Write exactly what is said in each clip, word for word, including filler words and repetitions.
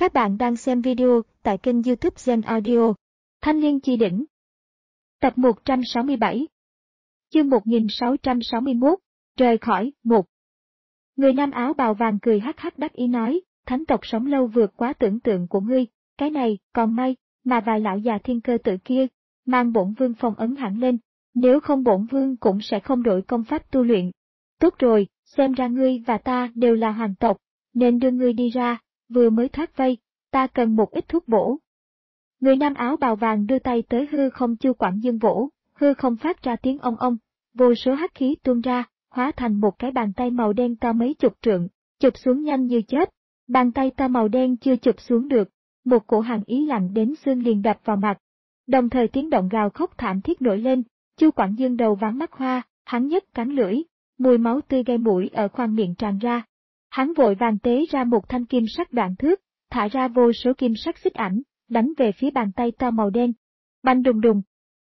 Các bạn đang xem video tại kênh YouTube Gen Audio. Thanh Liên Chi Đỉnh. Tập một trăm sáu mươi bảy. Chương một nghìn sáu trăm sáu mươi mốt. Rời khỏi. một. Người nam áo bào vàng cười hắc hắc đắc ý nói, thánh tộc sống lâu vượt quá tưởng tượng của ngươi, cái này, còn may, mà vài lão già thiên cơ tự kia, mang bổn vương phong ấn hẳn lên, nếu không bổn vương cũng sẽ không đổi công pháp tu luyện. Tốt rồi, xem ra ngươi và ta đều là hoàng tộc, nên đưa ngươi đi ra, vừa mới thoát vây, ta cần một ít thuốc bổ. Người nam áo bào vàng đưa tay tới hư không Chu Quảng Dương vỗ, hư không phát ra tiếng ong ong, vô số hắc khí tuôn ra, hóa thành một cái bàn tay màu đen to mấy chục trượng, chụp xuống nhanh như chớp. Bàn tay to màu đen chưa chụp xuống được, một cổ hàn ý lạnh đến xương liền đập vào mặt. Đồng thời tiếng động gào khóc thảm thiết nổi lên, Chu Quảng Dương đầu váng mắt hoa, hắn nhấc cắn lưỡi, mùi máu tươi gây mũi ở khoang miệng tràn ra. Hắn vội vàng tế ra một thanh kim sắc đoạn thước, thả ra vô số kim sắc xích ảnh, đánh về phía bàn tay to màu đen. Bành đùng đùng.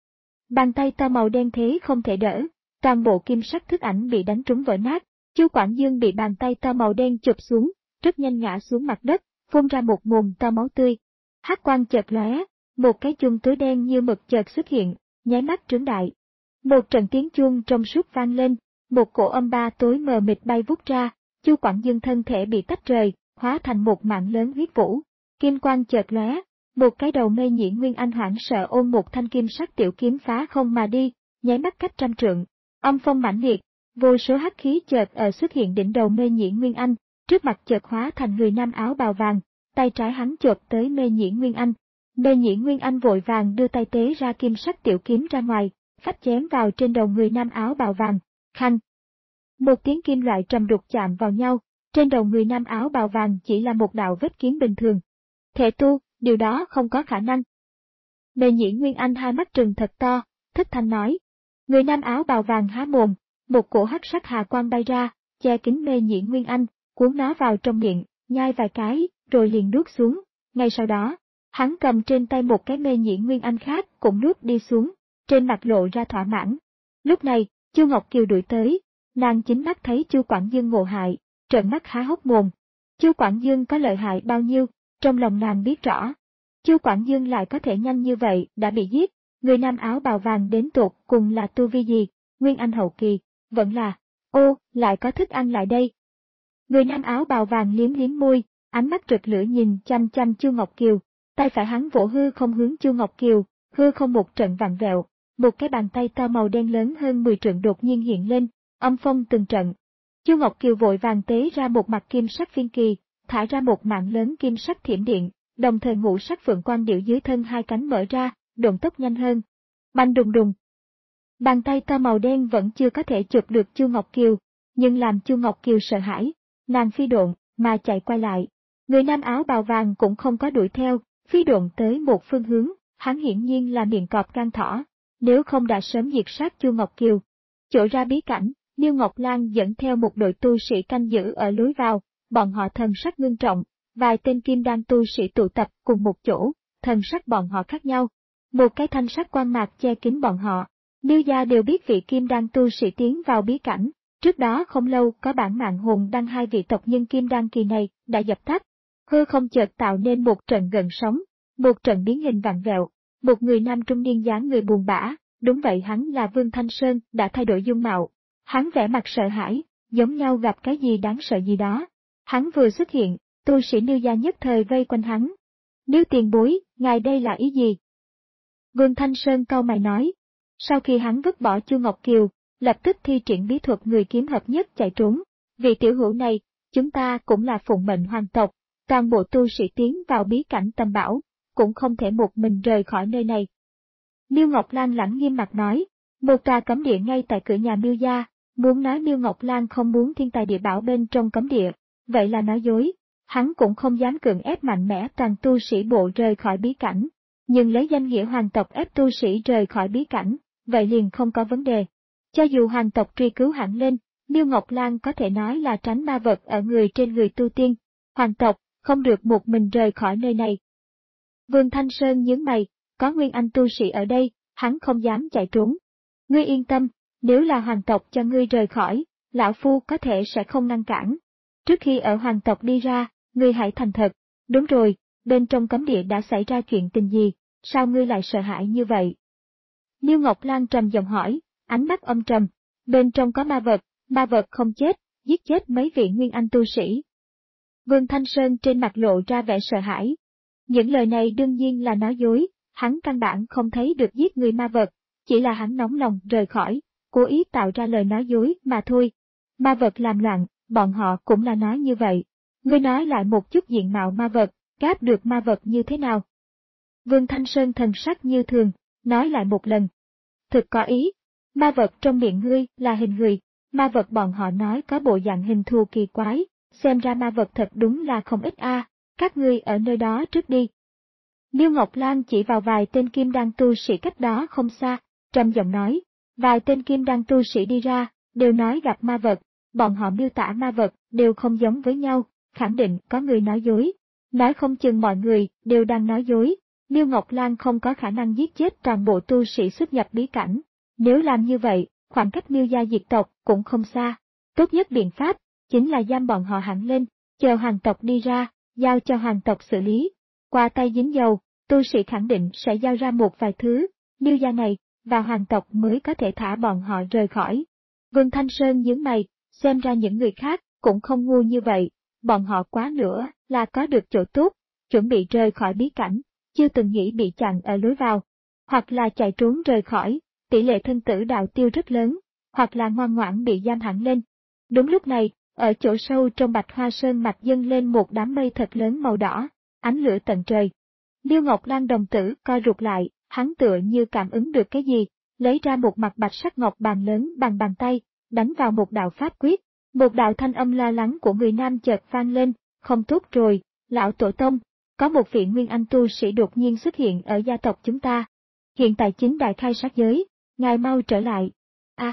Bàn tay to màu đen thế không thể đỡ, toàn bộ kim sắc thước ảnh bị đánh trúng vỡ nát. Chu Quảng Dương bị bàn tay to màu đen chụp xuống, rất nhanh ngã xuống mặt đất, phun ra một nguồn to máu tươi. Hắc quang chợt lóe, một cái chuông túi đen như mực chợt xuất hiện, nháy mắt trướng đại. Một trận tiếng chuông trong suốt vang lên, một cổ âm ba tối mờ mịt bay vút ra. Chu Quảng Dương thân thể bị tách rời, hóa thành một mạng lớn huyết vũ. Kim quang chợt lóe, một cái đầu mê nhĩ Nguyên Anh hoảng sợ ôm một thanh kim sắc tiểu kiếm phá không mà đi, nháy mắt cách trăm trượng. Âm phong mãnh liệt, vô số hắc khí chợt ở xuất hiện đỉnh đầu mê nhĩ Nguyên Anh, trước mặt chợt hóa thành người nam áo bào vàng, tay trái hắn chộp tới mê nhĩ Nguyên Anh. Mê nhĩ Nguyên Anh vội vàng đưa tay tế ra kim sắc tiểu kiếm ra ngoài, phách chém vào trên đầu người nam áo bào vàng. Khanh. Một tiếng kim loại trầm đục chạm vào nhau, trên đầu người nam áo bào vàng chỉ là một đạo vết kiếm bình thường. Thể tu, điều đó không có khả năng. Mê nhĩ Nguyên Anh hai mắt trừng thật to, thất thanh nói. Người nam áo bào vàng há mồm, một cổ hắc sắc hà quang bay ra, che kín mê nhĩ Nguyên Anh, cuốn nó vào trong miệng, nhai vài cái, rồi liền nuốt xuống. Ngay sau đó, hắn cầm trên tay một cái mê nhĩ Nguyên Anh khác cũng nuốt đi xuống, trên mặt lộ ra thỏa mãn. Lúc này, Chu Ngọc Kiều đuổi tới. Nàng chính mắt thấy Chu Quảng Dương ngộ hại, trợn mắt há hốc mồm. Chu Quảng Dương có lợi hại bao nhiêu, trong lòng nàng biết rõ. Chu Quảng Dương lại có thể nhanh như vậy đã bị giết, người nam áo bào vàng đến tột cùng là tu vi gì, Nguyên Anh hậu kỳ, vẫn là, ô, lại có thức ăn lại đây. Người nam áo bào vàng liếm liếm môi, ánh mắt rực lửa nhìn chăm chăm Chu Ngọc Kiều, tay phải hắn vỗ hư không hướng Chu Ngọc Kiều, hư không một trận vặn vẹo, một cái bàn tay to màu đen lớn hơn mười trượng đột nhiên hiện lên. Âm phong từng trận. Chu Ngọc Kiều vội vàng tế ra một mặt kim sắc phiên kỳ, thả ra một mạng lớn kim sắc thiểm điện, đồng thời ngũ sắc phượng quang điệu dưới thân hai cánh mở ra, động tốc nhanh hơn. Bành đùng đùng. Bàn tay to màu đen vẫn chưa có thể chụp được Chu Ngọc Kiều, nhưng làm Chu Ngọc Kiều sợ hãi, nàng phi độn mà chạy quay lại. Người nam áo bào vàng cũng không có đuổi theo, phi độn tới một phương hướng, hắn hiển nhiên là miệng cọp gan thỏ, nếu không đã sớm diệt sát Chu Ngọc Kiều. Chỗ ra bí cảnh. Niêu Ngọc Lan dẫn theo một đội tu sĩ canh giữ ở lối vào, bọn họ thần sắc ngưng trọng, vài tên kim đan tu sĩ tụ tập cùng một chỗ, thần sắc bọn họ khác nhau. Một cái thanh sắc quan mạc che kín bọn họ. Niêu gia đều biết vị kim đan tu sĩ tiến vào bí cảnh, trước đó không lâu có bản mạng hồn đăng hai vị tộc nhân kim đan kỳ này đã dập tắt. Hư không chợt tạo nên một trận gần sóng, một trận biến hình vặn vẹo, một người nam trung niên dáng người buồn bã, đúng vậy hắn là Vương Thanh Sơn đã thay đổi dung mạo. Hắn vẻ mặt sợ hãi, giống nhau gặp cái gì đáng sợ gì đó. Hắn vừa xuất hiện, tu sĩ Niêu gia nhất thời vây quanh hắn. Niêu tiền bối, ngài đây là ý gì? Vương Thanh Sơn cau mày nói. Sau khi hắn vứt bỏ Chu Ngọc Kiều, lập tức thi triển bí thuật người kiếm hợp nhất chạy trốn. Vị tiểu hữu này, chúng ta cũng là phụng mệnh hoàng tộc, toàn bộ tu sĩ tiến vào bí cảnh Tâm Bảo, cũng không thể một mình rời khỏi nơi này. Niêu Ngọc Lan lẳng nghiêm mặt nói, một tòa cấm địa ngay tại cửa nhà Niêu gia. Muốn nói Niêu Ngọc Lan không muốn thiên tài địa bảo bên trong cấm địa, vậy là nói dối. Hắn cũng không dám cưỡng ép mạnh mẽ toàn tu sĩ bộ rời khỏi bí cảnh, nhưng lấy danh nghĩa hoàng tộc ép tu sĩ rời khỏi bí cảnh, vậy liền không có vấn đề. Cho dù hoàng tộc truy cứu hẳn lên, Niêu Ngọc Lan có thể nói là tránh ma vật ở người trên người tu tiên. Hoàng tộc không được một mình rời khỏi nơi này. Vương Thanh Sơn nhướng mày, có Nguyên Anh tu sĩ ở đây, hắn không dám chạy trốn. Ngươi yên tâm. Nếu là hoàng tộc cho ngươi rời khỏi, lão phu có thể sẽ không ngăn cản. Trước khi ở hoàng tộc đi ra, ngươi hãy thành thật. Đúng rồi, bên trong cấm địa đã xảy ra chuyện tình gì, sao ngươi lại sợ hãi như vậy? Liêu Ngọc Lan trầm giọng hỏi, ánh mắt âm trầm, bên trong có ma vật, ma vật không chết, giết chết mấy vị nguyên anh tu sĩ. Vương Thanh Sơn trên mặt lộ ra vẻ sợ hãi. Những lời này đương nhiên là nói dối, hắn căn bản không thấy được giết người ma vật, chỉ là hắn nóng lòng rời khỏi, cố ý tạo ra lời nói dối mà thôi. Ma vật làm loạn, bọn họ cũng là nói như vậy. Ngươi nói lại một chút diện mạo ma vật, gáp được ma vật như thế nào? Vương Thanh Sơn thần sắc như thường, nói lại một lần. Thực có ý, ma vật trong miệng ngươi là hình người, ma vật bọn họ nói có bộ dạng hình thù kỳ quái, xem ra ma vật thật đúng là không ít a. Các ngươi ở nơi đó trước đi. Liêu Ngọc Lan chỉ vào vài tên kim đan tu sĩ cách đó không xa, trầm giọng nói, vài tên kim đan tu sĩ đi ra, đều nói gặp ma vật, bọn họ miêu tả ma vật đều không giống với nhau, khẳng định có người nói dối, nói không chừng mọi người đều đang nói dối. Liêu Ngọc Lan không có khả năng giết chết toàn bộ tu sĩ xuất nhập bí cảnh, nếu làm như vậy, khoảng cách Miêu gia diệt tộc cũng không xa, tốt nhất biện pháp chính là giam bọn họ hẳn lên, chờ hoàng tộc đi ra, giao cho hoàng tộc xử lý. Qua tay dính dầu, tu sĩ khẳng định sẽ giao ra một vài thứ, Miêu gia này và hoàng tộc mới có thể thả bọn họ rời khỏi. Vương Thanh Sơn nhướng mày, xem ra những người khác cũng không ngu như vậy, bọn họ quá nữa là có được chỗ tốt, chuẩn bị rời khỏi bí cảnh, chưa từng nghĩ bị chặn ở lối vào, hoặc là chạy trốn rời khỏi, tỷ lệ thân tử đạo tiêu rất lớn, hoặc là ngoan ngoãn bị giam hẳn lên. Đúng lúc này, ở chỗ sâu trong Bạch Hoa Sơn mạch dâng lên một đám mây thật lớn màu đỏ, ánh lửa tận trời. Liêu Ngọc Lan đồng tử co rụt lại, hắn tựa như cảm ứng được cái gì, lấy ra một mặt bạch sắc ngọc bàn lớn bằng bàn tay, đánh vào một đạo pháp quyết. Một đạo thanh âm lo lắng của người nam chợt vang lên, không tốt rồi, lão tổ tông, có một vị nguyên anh tu sĩ đột nhiên xuất hiện ở gia tộc chúng ta. Hiện tại chính đại khai sát giới, ngài mau trở lại. À,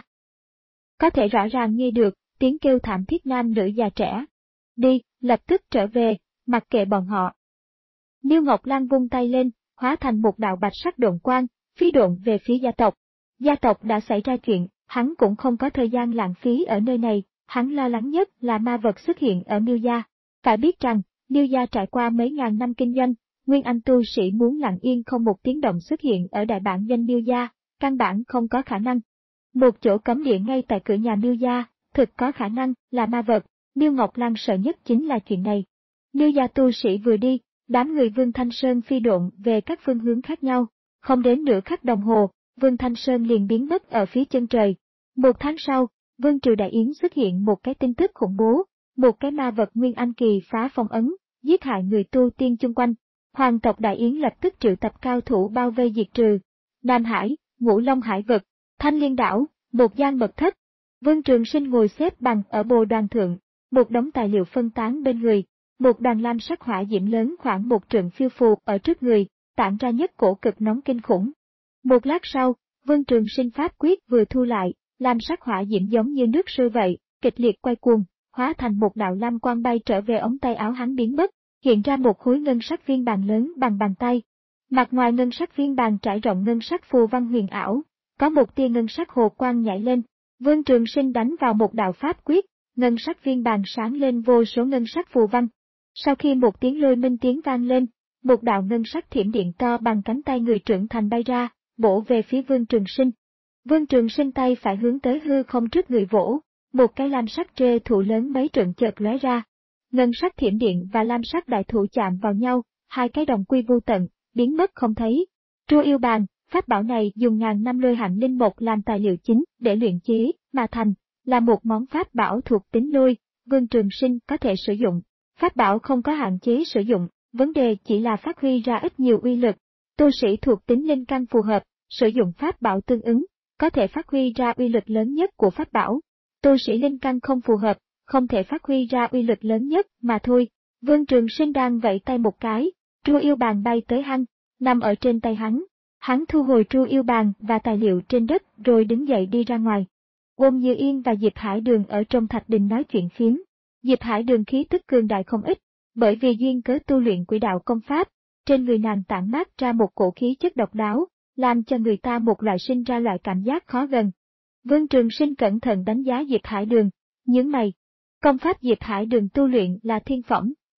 có thể rõ ràng nghe được tiếng kêu thảm thiết nam nữ già trẻ. Đi, lập tức trở về, mặc kệ bọn họ. Liêu Ngọc Lan vung tay lên, hóa thành một đạo bạch sắc độn quang, phi độn về phía gia tộc. Gia tộc đã xảy ra chuyện, hắn cũng không có thời gian lãng phí ở nơi này, hắn lo lắng nhất là ma vật xuất hiện ở Miêu gia. Phải biết rằng, Miêu gia trải qua mấy ngàn năm kinh doanh, nguyên anh tu sĩ muốn lặng yên không một tiếng động xuất hiện ở đại bản doanh Miêu gia, căn bản không có khả năng. Một chỗ cấm địa ngay tại cửa nhà Miêu gia, thực có khả năng là ma vật, Liêu Ngọc Lan sợ nhất chính là chuyện này. Miêu gia tu sĩ vừa đi, đám người Vương Thanh Sơn phi độn về các phương hướng khác nhau, không đến nửa khắc đồng hồ, Vương Thanh Sơn liền biến mất ở phía chân trời. Một tháng sau, Vương Triều Đại Yến xuất hiện một cái tin tức khủng bố, một cái ma vật nguyên anh kỳ phá phong ấn, giết hại người tu tiên chung quanh. Hoàng tộc Đại Yến lập tức triệu tập cao thủ bao vây diệt trừ. Nam Hải, Ngũ Long Hải vực, Thanh Liên đảo, một gian mật thất. Vương Trường Sinh ngồi xếp bằng ở bồ đoàn thượng, một đống tài liệu phân tán bên người, một đoàn lam sắc hỏa diễm lớn khoảng một trượng phiêu phù ở trước người, tản ra nhất cổ cực nóng kinh khủng. Một lát sau, Vương Trường Sinh pháp quyết vừa thu lại, lam sắc hỏa diễm giống như nước sôi vậy, kịch liệt quay cuồng, hóa thành một đạo lam quang bay trở về ống tay áo hắn biến mất, hiện ra một khối ngân sắc viên bàn lớn bằng bàn tay. Mặt ngoài ngân sắc viên bàn trải rộng ngân sắc phù văn huyền ảo, có một tia ngân sắc hồ quang nhảy lên, Vương Trường Sinh đánh vào một đạo pháp quyết, ngân sắc viên bàn sáng lên vô số ngân sắc phù văn. Sau khi một tiếng lôi minh tiếng vang lên, một đạo ngân sắc thiểm điện to bằng cánh tay người trưởng thành bay ra, bổ về phía Vương Trường Sinh. Vương Trường Sinh tay phải hướng tới hư không trước người vỗ, một cái lam sắc trê thụ lớn mấy trượng chợt lóe ra. Ngân sắc thiểm điện và lam sắc đại thụ chạm vào nhau, hai cái đồng quy vô tận, biến mất không thấy. Tru yêu bàn, pháp bảo này dùng ngàn năm lôi hạnh linh mục làm tài liệu chính để luyện chế mà thành, là một món pháp bảo thuộc tính lôi, Vương Trường Sinh có thể sử dụng. Pháp bảo không có hạn chế sử dụng, vấn đề chỉ là phát huy ra ít nhiều uy lực. Tu sĩ thuộc tính linh căn phù hợp, sử dụng pháp bảo tương ứng, có thể phát huy ra uy lực lớn nhất của pháp bảo. Tu sĩ linh căn không phù hợp, không thể phát huy ra uy lực lớn nhất mà thôi. Vương Trường Sinh đang vẫy tay một cái, tru yêu bàn bay tới hắn, nằm ở trên tay hắn. Hắn thu hồi tru yêu bàn và tài liệu trên đất rồi đứng dậy đi ra ngoài. Ôn Như Yên và Diệp Hải Đường ở trong thạch đình nói chuyện phiếm. Diệp Hải Đường khí tức cường đại không ít, bởi vì duyên cớ tu luyện quỷ đạo công pháp, trên người nàng tản mát ra một cổ khí chất độc đáo, làm cho người ta một loại sinh ra loại cảm giác khó gần. Vương Trường Sinh cẩn thận đánh giá Diệp Hải Đường, nhướng mày. Công pháp Diệp Hải Đường tu luyện là thiên phẩm,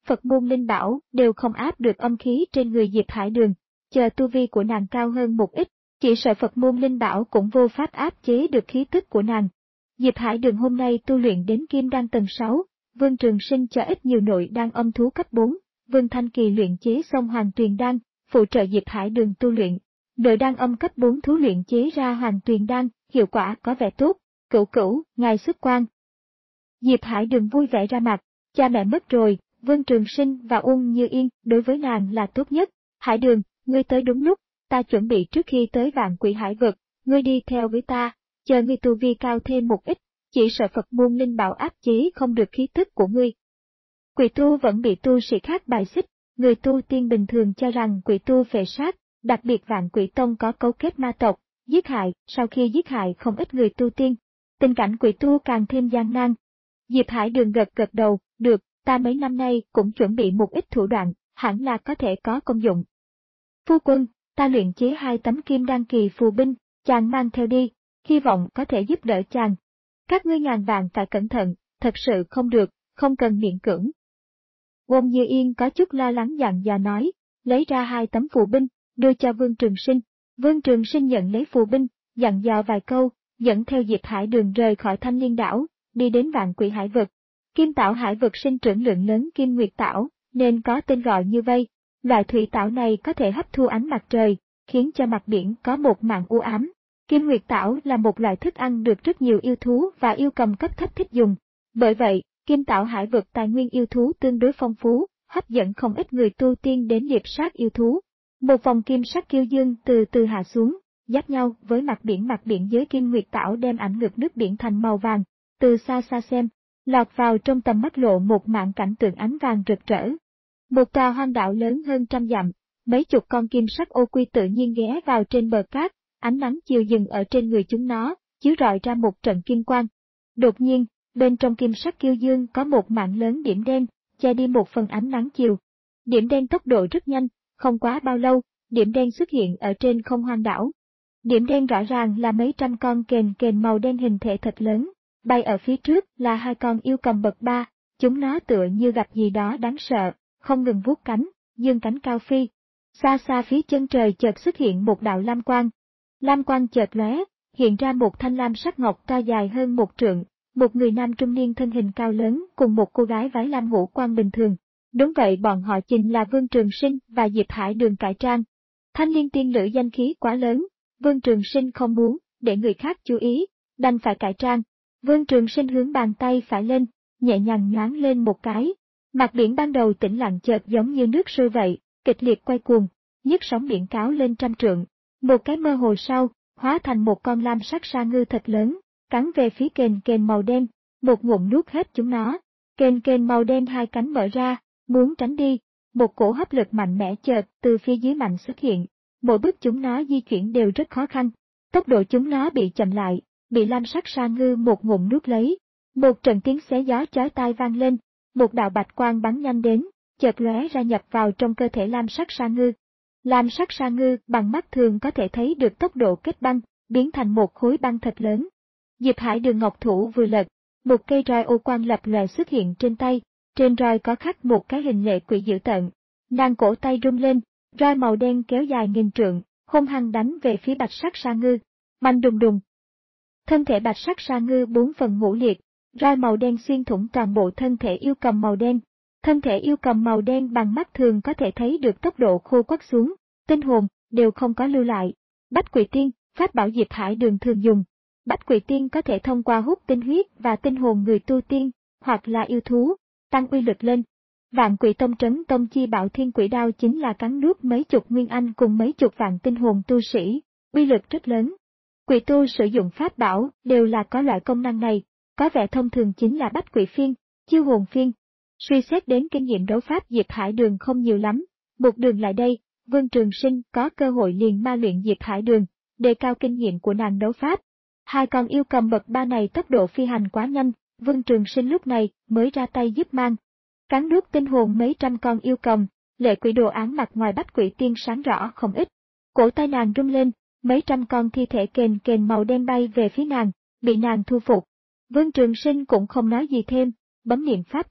Phật môn linh bảo đều không áp được âm khí trên người Diệp Hải Đường, chờ tu vi của nàng cao hơn một ít, chỉ sợ Phật môn linh bảo cũng vô pháp áp chế được khí tức của nàng. Diệp Hải Đường hôm nay tu luyện đến kim đan tầng sáu, Vương Trường Sinh cho ít nhiều nội đan âm thú cấp bốn, Vương Thanh Kỳ luyện chế xong Hoàng Tuyền đan, phụ trợ Diệp Hải Đường tu luyện. Nội đan âm cấp bốn thú luyện chế ra Hoàng Tuyền đan, hiệu quả có vẻ tốt. Cửu cửu, ngài xuất quan. Diệp Hải Đường vui vẻ ra mặt, cha mẹ mất rồi, Vương Trường Sinh và Uông Như Yên đối với nàng là tốt nhất. Hải Đường, ngươi tới đúng lúc, ta chuẩn bị trước khi tới Vạn Quỷ Hải vực, ngươi đi theo với ta, chờ ngươi tu vi cao thêm một ít, chỉ sợ Phật môn linh bảo áp chế không được khí tức của ngươi. Quỷ tu vẫn bị tu sĩ khác bài xích, người tu tiên bình thường cho rằng quỷ tu phệ sát, đặc biệt Vạn Quỷ Tông có cấu kết ma tộc, giết hại, sau khi giết hại không ít người tu tiên. Tình cảnh quỷ tu càng thêm gian nan. Diệp Hải Đường gật gật đầu, được, ta mấy năm nay cũng chuẩn bị một ít thủ đoạn, hẳn là có thể có công dụng. Phu quân, ta luyện chế hai tấm kim đan kỳ phù binh, chàng mang theo đi, hy vọng có thể giúp đỡ chàng. Các ngươi ngàn vạn phải cẩn thận, thật sự không được, không cần miễn cưỡng. Uông Như Yên có chút lo lắng dặn dò nói, lấy ra hai tấm phù binh, đưa cho Vương Trường Sinh. Vương Trường Sinh nhận lấy phù binh, dặn dò vài câu, dẫn theo Diệp Hải Đường rời khỏi Thanh Liên đảo, đi đến Vạn Quỷ Hải vực. Kim Tảo Hải vực sinh trưởng lượng lớn kim nguyệt tảo, nên có tên gọi như vậy. Loại thủy tảo này có thể hấp thu ánh mặt trời, khiến cho mặt biển có một màn u ám. Kim nguyệt tảo là một loại thức ăn được rất nhiều yêu thú và yêu cầm cấp thấp thích dùng. Bởi vậy, Kim Tảo Hải vực tài nguyên yêu thú tương đối phong phú, hấp dẫn không ít người tu tiên đến điệp sát yêu thú. Một vòng kim sắc kiêu dương từ từ hạ xuống, giáp nhau với mặt biển mặt biển dưới kim nguyệt tảo đem ảnh ngược nước biển thành màu vàng, từ xa xa xem, lọt vào trong tầm mắt lộ một mảng cảnh tượng ánh vàng rực rỡ. Một tòa hoang đảo lớn hơn trăm dặm, mấy chục con kim sắc ô quy tự nhiên ghé vào trên bờ cát, ánh nắng chiều dừng ở trên người chúng nó, chiếu rọi ra một trận kim quang. Đột nhiên, bên trong kim sắc kiêu dương có một mảng lớn điểm đen, che đi một phần ánh nắng chiều. Điểm đen tốc độ rất nhanh, không quá bao lâu, điểm đen xuất hiện ở trên không hoang đảo. Điểm đen rõ ràng là mấy trăm con kền kền màu đen hình thể thật lớn, bay ở phía trước là hai con yêu cầm bậc ba, chúng nó tựa như gặp gì đó đáng sợ, không ngừng vuốt cánh, dương cánh cao phi. Xa xa phía chân trời chợt xuất hiện một đạo lam quang. Lam quang chợt lóe, hiện ra một thanh lam sắc ngọc to dài hơn một trượng, một người nam trung niên thân hình cao lớn cùng một cô gái váy lam ngũ quan bình thường. Đúng vậy, bọn họ chính là Vương Trường Sinh và Diệp Hải Đường cải trang. Thanh Liên tiên nữ danh khí quá lớn, Vương Trường Sinh không muốn để người khác chú ý, đành phải cải trang. Vương Trường Sinh hướng bàn tay phải lên, nhẹ nhàng nhoáng lên một cái. Mặt biển ban đầu tĩnh lặng chợt giống như nước sôi vậy, kịch liệt quay cuồng, nhấc sóng biển cáo lên trăm trượng. Một cái mơ hồ sau, hóa thành một con lam sắc sa ngư thật lớn, cắn về phía kền kền màu đen, một ngụm nuốt hết chúng nó. Kền kền màu đen hai cánh mở ra, muốn tránh đi, một cổ hấp lực mạnh mẽ chợt từ phía dưới mạnh xuất hiện. Mỗi bước chúng nó di chuyển đều rất khó khăn, tốc độ chúng nó bị chậm lại, bị lam sắc sa ngư một ngụm nuốt lấy. Một trận tiếng xé gió chói tai vang lên, một đạo bạch quang bắn nhanh đến, chợt lóe ra nhập vào trong cơ thể lam sắc sa ngư. Lam sắc sa ngư bằng mắt thường có thể thấy được tốc độ kết băng, biến thành một khối băng thật lớn. Diệp Hải Đường ngọc thủ vừa lật, một cây roi ô quang lập lòe xuất hiện trên tay, trên roi có khắc một cái hình lệ quỷ dữ tợn. Nàng cổ tay rung lên, roi màu đen kéo dài nghìn trượng, hung hăng đánh về phía bạch sắc sa ngư. Mạnh đùng đùng. Thân thể bạch sắc sa ngư bốn phần ngũ liệt, roi màu đen xuyên thủng toàn bộ thân thể yêu cầm màu đen. Thân thể yêu cầm màu đen bằng mắt thường có thể thấy được tốc độ khô quắt xuống, tinh hồn đều không có lưu lại. Bách Quỷ Tiên, pháp bảo Diệp Hải Đường thường dùng. Bách Quỷ Tiên có thể thông qua hút tinh huyết và tinh hồn người tu tiên, hoặc là yêu thú, tăng uy lực lên. Vạn Quỷ Tông trấn tông chi bảo Thiên Quỷ Đao chính là cắn nuốt mấy chục nguyên anh cùng mấy chục vạn tinh hồn tu sĩ, uy lực rất lớn. Quỷ tu sử dụng pháp bảo đều là có loại công năng này, có vẻ thông thường chính là Bách Quỷ Phiên, Chiêu Hồn Phiên. Suy xét đến kinh nghiệm đấu pháp Diệp Hải Đường không nhiều lắm, một đường lại đây, Vương Trường Sinh có cơ hội liền ma luyện Diệp Hải Đường, đề cao kinh nghiệm của nàng đấu pháp. Hai con yêu cầm bậc ba này tốc độ phi hành quá nhanh, Vương Trường Sinh lúc này mới ra tay giúp mang. Cắn nuốt tinh hồn mấy trăm con yêu cầm, lệ quỷ đồ án mặt ngoài Bách Quỷ Tiên sáng rõ không ít. Cổ tay nàng rung lên, mấy trăm con thi thể kền kền màu đen bay về phía nàng, bị nàng thu phục. Vương Trường Sinh cũng không nói gì thêm, bấm niệm pháp quyết,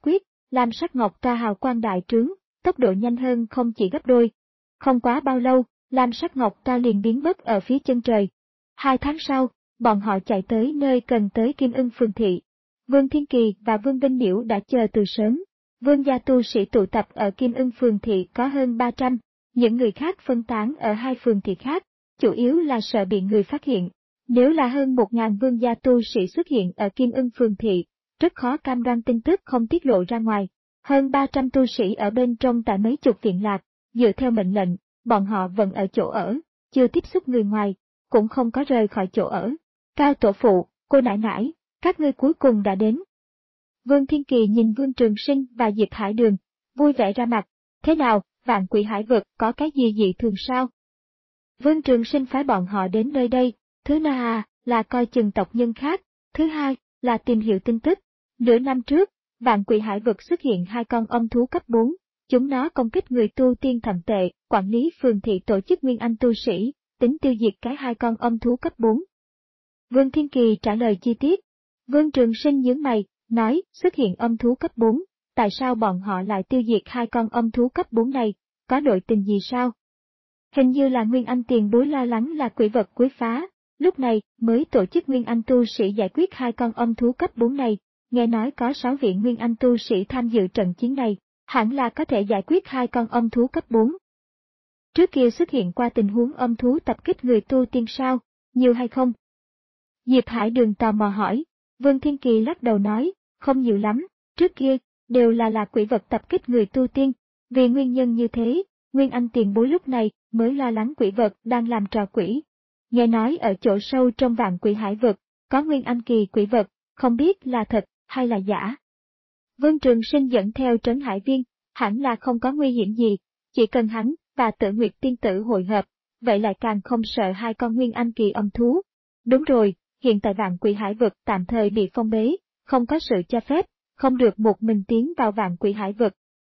lam sắc ngọc tra hào quang đại trướng, tốc độ nhanh hơn không chỉ gấp đôi. Không quá bao lâu, lam sắc ngọc tra liền biến mất ở phía chân trời. Hai tháng sau, bọn họ chạy tới nơi cần tới Kim Ưng Phường thị. Vương Thiên Kỳ và Vương Vinh Nhiễu đã chờ từ sớm. Vương gia tu sĩ tụ tập ở Kim Ưng Phường thị có hơn ba trăm, những người khác phân tán ở hai phường thị khác, chủ yếu là sợ bị người phát hiện. Nếu là hơn một ngàn vương gia tu sĩ xuất hiện ở Kim Ưng Phường thị, rất khó cam đoan tin tức không tiết lộ ra ngoài. Hơn ba trăm tu sĩ ở bên trong tại mấy chục viện lạc, dựa theo mệnh lệnh, bọn họ vẫn ở chỗ ở, chưa tiếp xúc người ngoài, cũng không có rời khỏi chỗ ở. Cao tổ phụ, cô nãi nãi, các ngươi cuối cùng đã đến. Vương Thiên Kỳ nhìn Vương Trường Sinh và Diệp Hải Đường, vui vẻ ra mặt. Thế nào, Vạn Quỷ Hải vực có cái gì dị thường sao? Vương Trường Sinh phái bọn họ đến nơi đây, thứ na là coi chừng tộc nhân khác, thứ hai là tìm hiểu tin tức. Nửa năm trước, Vạn Quỷ Hải vực xuất hiện hai con âm thú cấp bốn, chúng nó công kích người tu tiên thậm tệ, quản lý phường thị tổ chức nguyên anh tu sĩ, tính tiêu diệt cái hai con âm thú cấp bốn. Vương Thiên Kỳ trả lời chi tiết. Vương Trường Sinh nhướng mày, nói, xuất hiện âm thú cấp bốn, tại sao bọn họ lại tiêu diệt hai con âm thú cấp bốn này, có nội tình gì sao? Hình như là Nguyên Anh tiền bối lo lắng là quỷ vật quấy phá, lúc này mới tổ chức Nguyên Anh tu sĩ giải quyết hai con âm thú cấp bốn này, nghe nói có sáu vị Nguyên Anh tu sĩ tham dự trận chiến này, hẳn là có thể giải quyết hai con âm thú cấp bốn. Trước kia xuất hiện qua tình huống âm thú tập kích người tu tiên sao, nhiều hay không? Diệp Hải Đường tò mò hỏi. Vương Thiên Kỳ lắc đầu nói, không nhiều lắm, trước kia, đều là là quỷ vật tập kích người tu tiên, vì nguyên nhân như thế, Nguyên Anh tiền bối lúc này mới lo lắng quỷ vật đang làm trò quỷ. Nghe nói ở chỗ sâu trong Vạn Quỷ Hải vực, có Nguyên Anh kỳ quỷ vật, không biết là thật hay là giả. Vương Trường Sinh dẫn theo Trấn Hải Viên, hẳn là không có nguy hiểm gì, chỉ cần hắn và Tử Nguyệt tiên tử hội hợp, vậy lại càng không sợ hai con Nguyên Anh kỳ âm thú. Đúng rồi. Hiện tại Vạn Quỷ Hải vực tạm thời bị phong bế, không có sự cho phép, không được một mình tiến vào Vạn Quỷ Hải vực.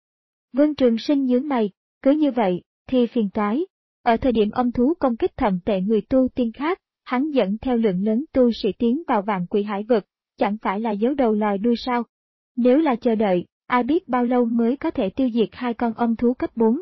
Vương Trường Sinh nhướng mày, cứ như vậy, thì phiền toái. Ở thời điểm âm thú công kích thậm tệ người tu tiên khác, hắn dẫn theo lượng lớn tu sĩ tiến vào Vạn Quỷ Hải vực, chẳng phải là giấu đầu lòi đuôi sao? Nếu là chờ đợi, ai biết bao lâu mới có thể tiêu diệt hai con âm thú cấp bốn?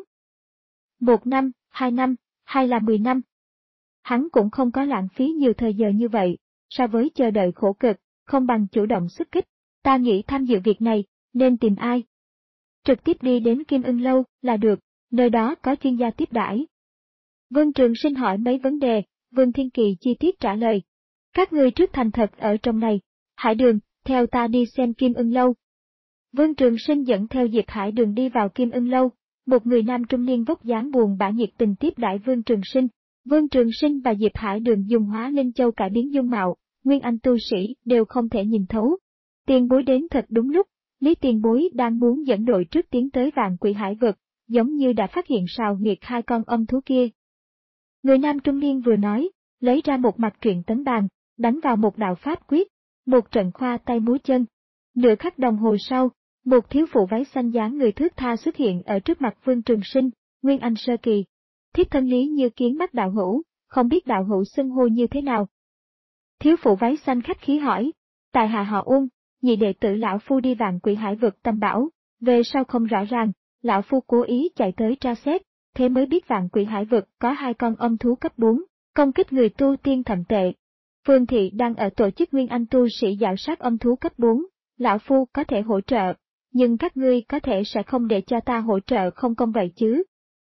Một năm, hai năm, hay là mười năm? Hắn cũng không có lãng phí nhiều thời giờ như vậy. So với chờ đợi khổ cực, không bằng chủ động xuất kích, ta nghĩ tham dự việc này, nên tìm ai? Trực tiếp đi đến Kim Ưng Lâu là được, nơi đó có chuyên gia tiếp đãi. Vương Trường Sinh hỏi mấy vấn đề, Vương Thiên Kỳ chi tiết trả lời. Các ngươi trước thành thật ở trong này, Hải Đường, theo ta đi xem Kim Ưng Lâu. Vương Trường Sinh dẫn theo Diệp Hải Đường đi vào Kim Ưng Lâu, một người nam trung niên vóc dáng buồn bã nhiệt tình tiếp đãi Vương Trường Sinh. Vương Trường Sinh và Diệp Hải Đường dùng hóa linh châu cải biến dung mạo, Nguyên Anh tu sĩ đều không thể nhìn thấu. Tiền bối đến thật đúng lúc, Lý tiền bối đang muốn dẫn đội trước tiến tới Vạn Quỷ Hải vực, giống như đã phát hiện sào nghiệt hai con âm thú kia. Người nam trung niên vừa nói, lấy ra một mặt truyện tấn bàn, đánh vào một đạo pháp quyết, một trận khoa tay múa chân. Nửa khắc đồng hồ sau, một thiếu phụ váy xanh dáng người thướt tha xuất hiện ở trước mặt Vương Trường Sinh, Nguyên Anh sơ kỳ. Thiếp thân Lý Như Kiến mắt đạo hữu, không biết đạo hữu xưng hô như thế nào. Thiếu phụ váy xanh khách khí hỏi, tại hạ họ Uông, nhị đệ tử lão phu đi Vạn Quỷ Hải vực Tam Bảo, về sau không rõ ràng, lão phu cố ý chạy tới tra xét, thế mới biết Vạn Quỷ Hải vực có hai con âm thú cấp bốn, công kích người tu tiên thậm tệ. Phương thị đang ở tổ chức Nguyên Anh tu sĩ dạo sát âm thú cấp bốn, lão phu có thể hỗ trợ, nhưng các ngươi có thể sẽ không để cho ta hỗ trợ không công vậy chứ.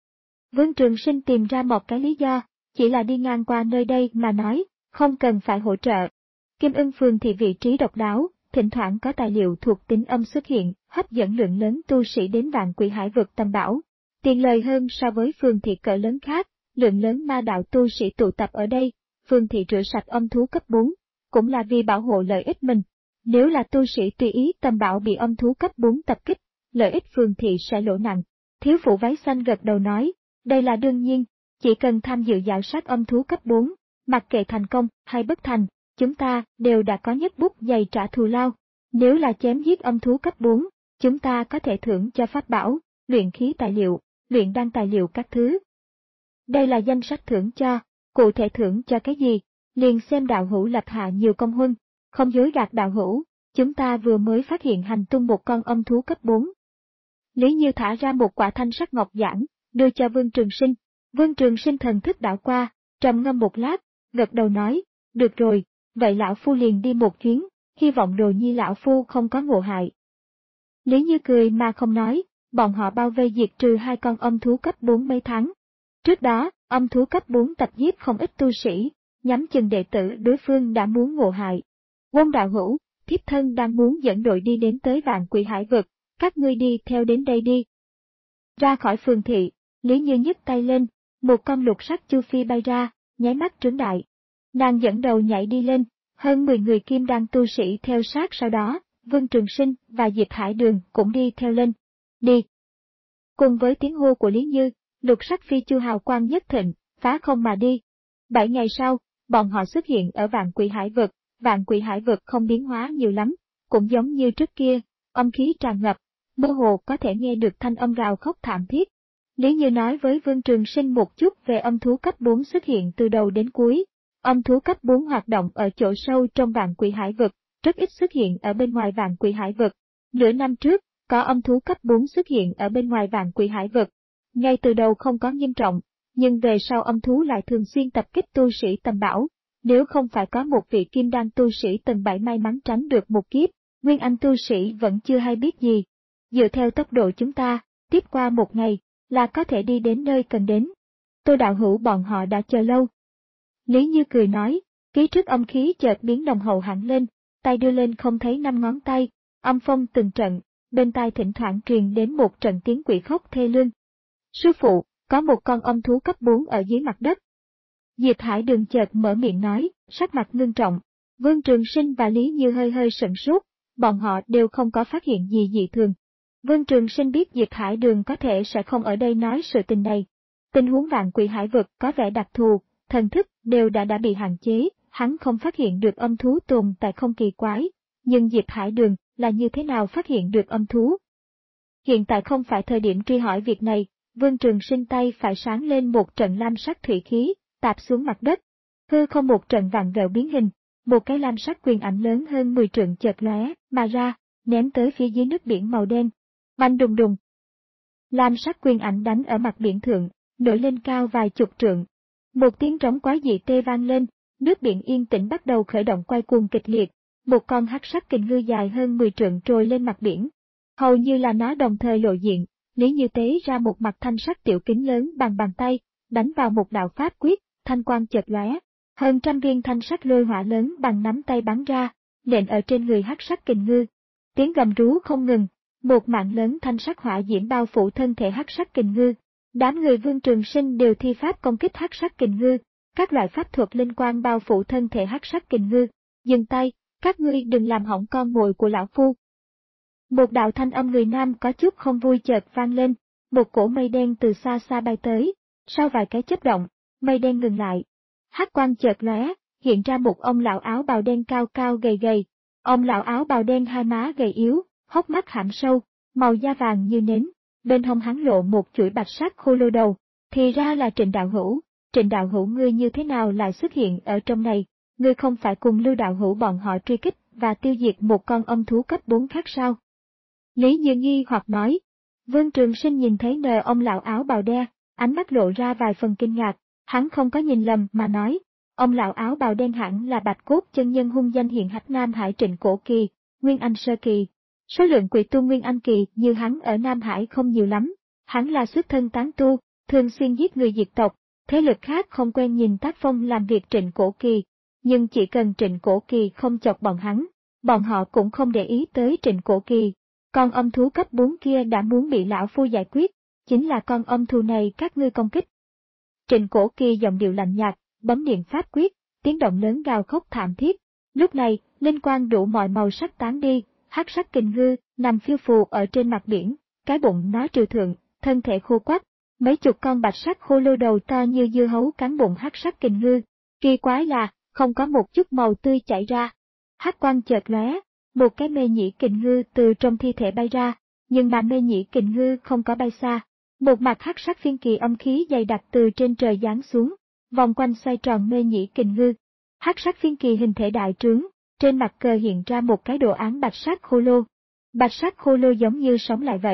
Vương Trường Sinh tìm ra một cái lý do, chỉ là đi ngang qua nơi đây mà nói, không cần phải hỗ trợ. Kim Ưng Phường thì vị trí độc đáo, thỉnh thoảng có tài liệu thuộc tính âm xuất hiện, hấp dẫn lượng lớn tu sĩ đến Vạn Quỷ Hải vực Tam Bảo. Tiền lời hơn so với phường thị cỡ lớn khác, lượng lớn ma đạo tu sĩ tụ tập ở đây, phường thị rửa sạch âm thú cấp bốn, cũng là vì bảo hộ lợi ích mình. Nếu là tu sĩ tùy ý Tam Bảo bị âm thú cấp bốn tập kích, lợi ích phường thị sẽ lỗ nặng. Thiếu phụ váy xanh gật đầu nói, đây là đương nhiên, chỉ cần tham dự dạo sát âm thú cấp bốn, mặc kệ thành công hay bất thành, chúng ta đều đã có nhất bút dày trả thù lao. Nếu là chém giết âm thú cấp bốn, chúng ta có thể thưởng cho pháp bảo, luyện khí tài liệu, luyện đan tài liệu các thứ. Đây là danh sách thưởng cho, cụ thể thưởng cho cái gì, liền xem đạo hữu lập hạ nhiều công huân, không dối gạt đạo hữu, chúng ta vừa mới phát hiện hành tung một con âm thú cấp bốn, Lý Như thả ra một quả thanh sắc ngọc giản, đưa cho Vương Trường Sinh. Vương Trường Sinh thần thức đảo qua, trầm ngâm một lát, gật đầu nói, được rồi, vậy lão phu liền đi một chuyến, hy vọng đồ nhi lão phu không có ngộ hại. Lý Như cười mà không nói, bọn họ bao vây diệt trừ hai con âm thú cấp bốn mấy tháng. Trước đó, âm thú cấp bốn tập giết không ít tu sĩ, nhắm chừng đệ tử đối phương đã muốn ngộ hại. Quân đạo hữu, thiếp thân đang muốn dẫn đội đi đến tới Vạn Quỷ Hải vực, các ngươi đi theo đến đây đi. Ra khỏi phường thị, Lý Như nhấc tay lên, một con lục sắc chu phi bay ra, nháy mắt trướng đại. Nàng dẫn đầu nhảy đi lên, hơn mười người kim đan tu sĩ theo sát sau đó, Vương Trường Sinh và Diệp Hải Đường cũng đi theo lên. Đi! Cùng với tiếng hô của Lý Như, lục sắc phi chu hào quang nhất thịnh, phá không mà đi. Bảy ngày sau, bọn họ xuất hiện ở Vạn Quỷ Hải vực. Vạn Quỷ Hải vực không biến hóa nhiều lắm, cũng giống như trước kia, âm khí tràn ngập, mơ hồ có thể nghe được thanh âm gào khóc thảm thiết. Lý Như nói với Vương Trường Sinh một chút về âm thú cấp bốn xuất hiện từ đầu đến cuối. Âm thú cấp bốn hoạt động ở chỗ sâu trong Vạn Quỷ Hải vực, rất ít xuất hiện ở bên ngoài Vạn Quỷ Hải vực. Nửa năm trước, có âm thú cấp bốn xuất hiện ở bên ngoài Vạn Quỷ Hải vực. Ngay từ đầu không có nghiêm trọng, nhưng về sau âm thú lại thường xuyên tập kích tu sĩ tầm bảo. Nếu không phải có một vị kim đan tu sĩ tầng bảy may mắn tránh được một kiếp, Nguyên Anh tu sĩ vẫn chưa hay biết gì. Dựa theo tốc độ chúng ta, tiếp qua một ngày, là có thể đi đến nơi cần đến. Tô đạo hữu bọn họ đã chờ lâu. Lý Như cười nói, phía trước âm khí chợt biến đồng hậu hẳn lên, tay đưa lên không thấy năm ngón tay, âm phong từng trận, bên tai thỉnh thoảng truyền đến một trận tiếng quỷ khóc thê lương. Sư phụ, có một con âm thú cấp bốn ở dưới mặt đất. Diệp Hải Đường chợt mở miệng nói, sắc mặt ngưng trọng. Vương Trường Sinh và Lý Như hơi hơi sửng sốt, bọn họ đều không có phát hiện gì dị thường. Vương Trường Sinh biết Diệp Hải Đường có thể sẽ không ở đây nói sự tình này. Tình huống Vạn Quỷ Hải vực có vẻ đặc thù, thần thức đều đã đã bị hạn chế, hắn không phát hiện được âm thú tồn tại không kỳ quái, nhưng Diệp Hải Đường là như thế nào phát hiện được âm thú? Hiện tại không phải thời điểm truy hỏi việc này, Vương Trường Sinh tay phải sáng lên một trận lam sắc thủy khí, tạp xuống mặt đất. Hư không một trận vặn vẹo biến hình, một cái lam sắc quyền ảnh lớn hơn mười trượng chợt lóe mà ra, ném tới phía dưới nước biển màu đen. Bành đùng đùng. Lam sắc quyền ảnh đánh ở mặt biển thượng, nổi lên cao vài chục trượng. Một tiếng trống quái dị tê vang lên, nước biển yên tĩnh bắt đầu khởi động quay cuồng kịch liệt. Một con hắc sắc kình ngư dài hơn mười trượng trồi lên mặt biển. Hầu như là nó đồng thời lộ diện, Lý Như tế ra một mặt thanh sắc tiểu kính lớn bằng bàn tay, đánh vào một đạo pháp quyết, thanh quang chợt lóe. Hơn trăm viên thanh sắc lôi hỏa lớn bằng nắm tay bắn ra, nện ở trên người hắc sắc kình ngư. Tiếng gầm rú không ngừng, một mạng lớn thanh sắc hỏa diễm bao phủ thân thể hắc sắc kình ngư. Đám người Vương Trường Sinh đều thi pháp công kích hắc sắc kình ngư, các loại pháp thuật linh quang bao phủ thân thể hắc sắc kình ngư. Dừng tay, các ngươi đừng làm hỏng con mồi của lão phu. Một đạo thanh âm người nam có chút không vui chợt vang lên, một cổ mây đen từ xa xa bay tới, sau vài cái chớp động, mây đen ngừng lại. Hắc quang chợt lóe, hiện ra một ông lão áo bào đen cao cao gầy gầy. Ông lão áo bào đen hai má gầy yếu, hốc mắt hãm sâu, màu da vàng như nến, bên hông hắn lộ một chuỗi bạch sắc khô lâu đầu. Thì ra là Trịnh đạo hữu, Trịnh đạo hữu ngươi như thế nào lại xuất hiện ở trong này? Ngươi không phải cùng Lưu đạo hữu bọn họ truy kích và tiêu diệt một con âm thú cấp bốn khác sao? Lý Như nghi hoặc nói. Vương Trường Sinh nhìn thấy nờ ông lão áo bào đen, ánh mắt lộ ra vài phần kinh ngạc, hắn không có nhìn lầm mà nói, ông lão áo bào đen hẳn là Bạch Cốt chân nhân hung danh hiện hách Nam Hải Trịnh cổ kỳ, Nguyên Anh sơ kỳ. Số lượng quỷ tu Nguyên Anh kỳ như hắn ở Nam Hải không nhiều lắm, hắn là xuất thân tán tu, thường xuyên giết người diệt tộc, thế lực khác không quen nhìn tác phong làm việc Trịnh cổ kỳ, nhưng chỉ cần Trịnh cổ kỳ không chọc bọn hắn, bọn họ cũng không để ý tới Trịnh cổ kỳ. Con âm thú cấp bốn kia đã muốn bị lão phu giải quyết, chính là con âm thú này các ngươi công kích. Trịnh cổ kỳ giọng điệu lạnh nhạt, bấm niệm pháp quyết, tiếng động lớn gào khóc thảm thiết. Lúc này, linh quang đủ mọi màu sắc tán đi, hắc sắc kình ngư nằm phiêu phù ở trên mặt biển, cái bụng nó trừ thượng, thân thể khô quắt, mấy chục con bạch sắc khô lâu đầu to như dưa hấu cắn bụng hắc sắc kình ngư. Kỳ quái là, không có một chút màu tươi chảy ra. Hắc quang chợt lóe, một cái mê nhĩ kình ngư từ trong thi thể bay ra, nhưng mà mê nhĩ kình ngư không có bay xa. Một mặt hắc sắc phiên kỳ âm khí dày đặc từ trên trời giáng xuống, vòng quanh xoay tròn mê nhĩ kình ngư. Hắc sắc phiên kỳ hình thể đại trướng, trên mặt cờ hiện ra một cái đồ án bạch sắc khô lô. Bạch sắc khô lô giống như sống lại vậy,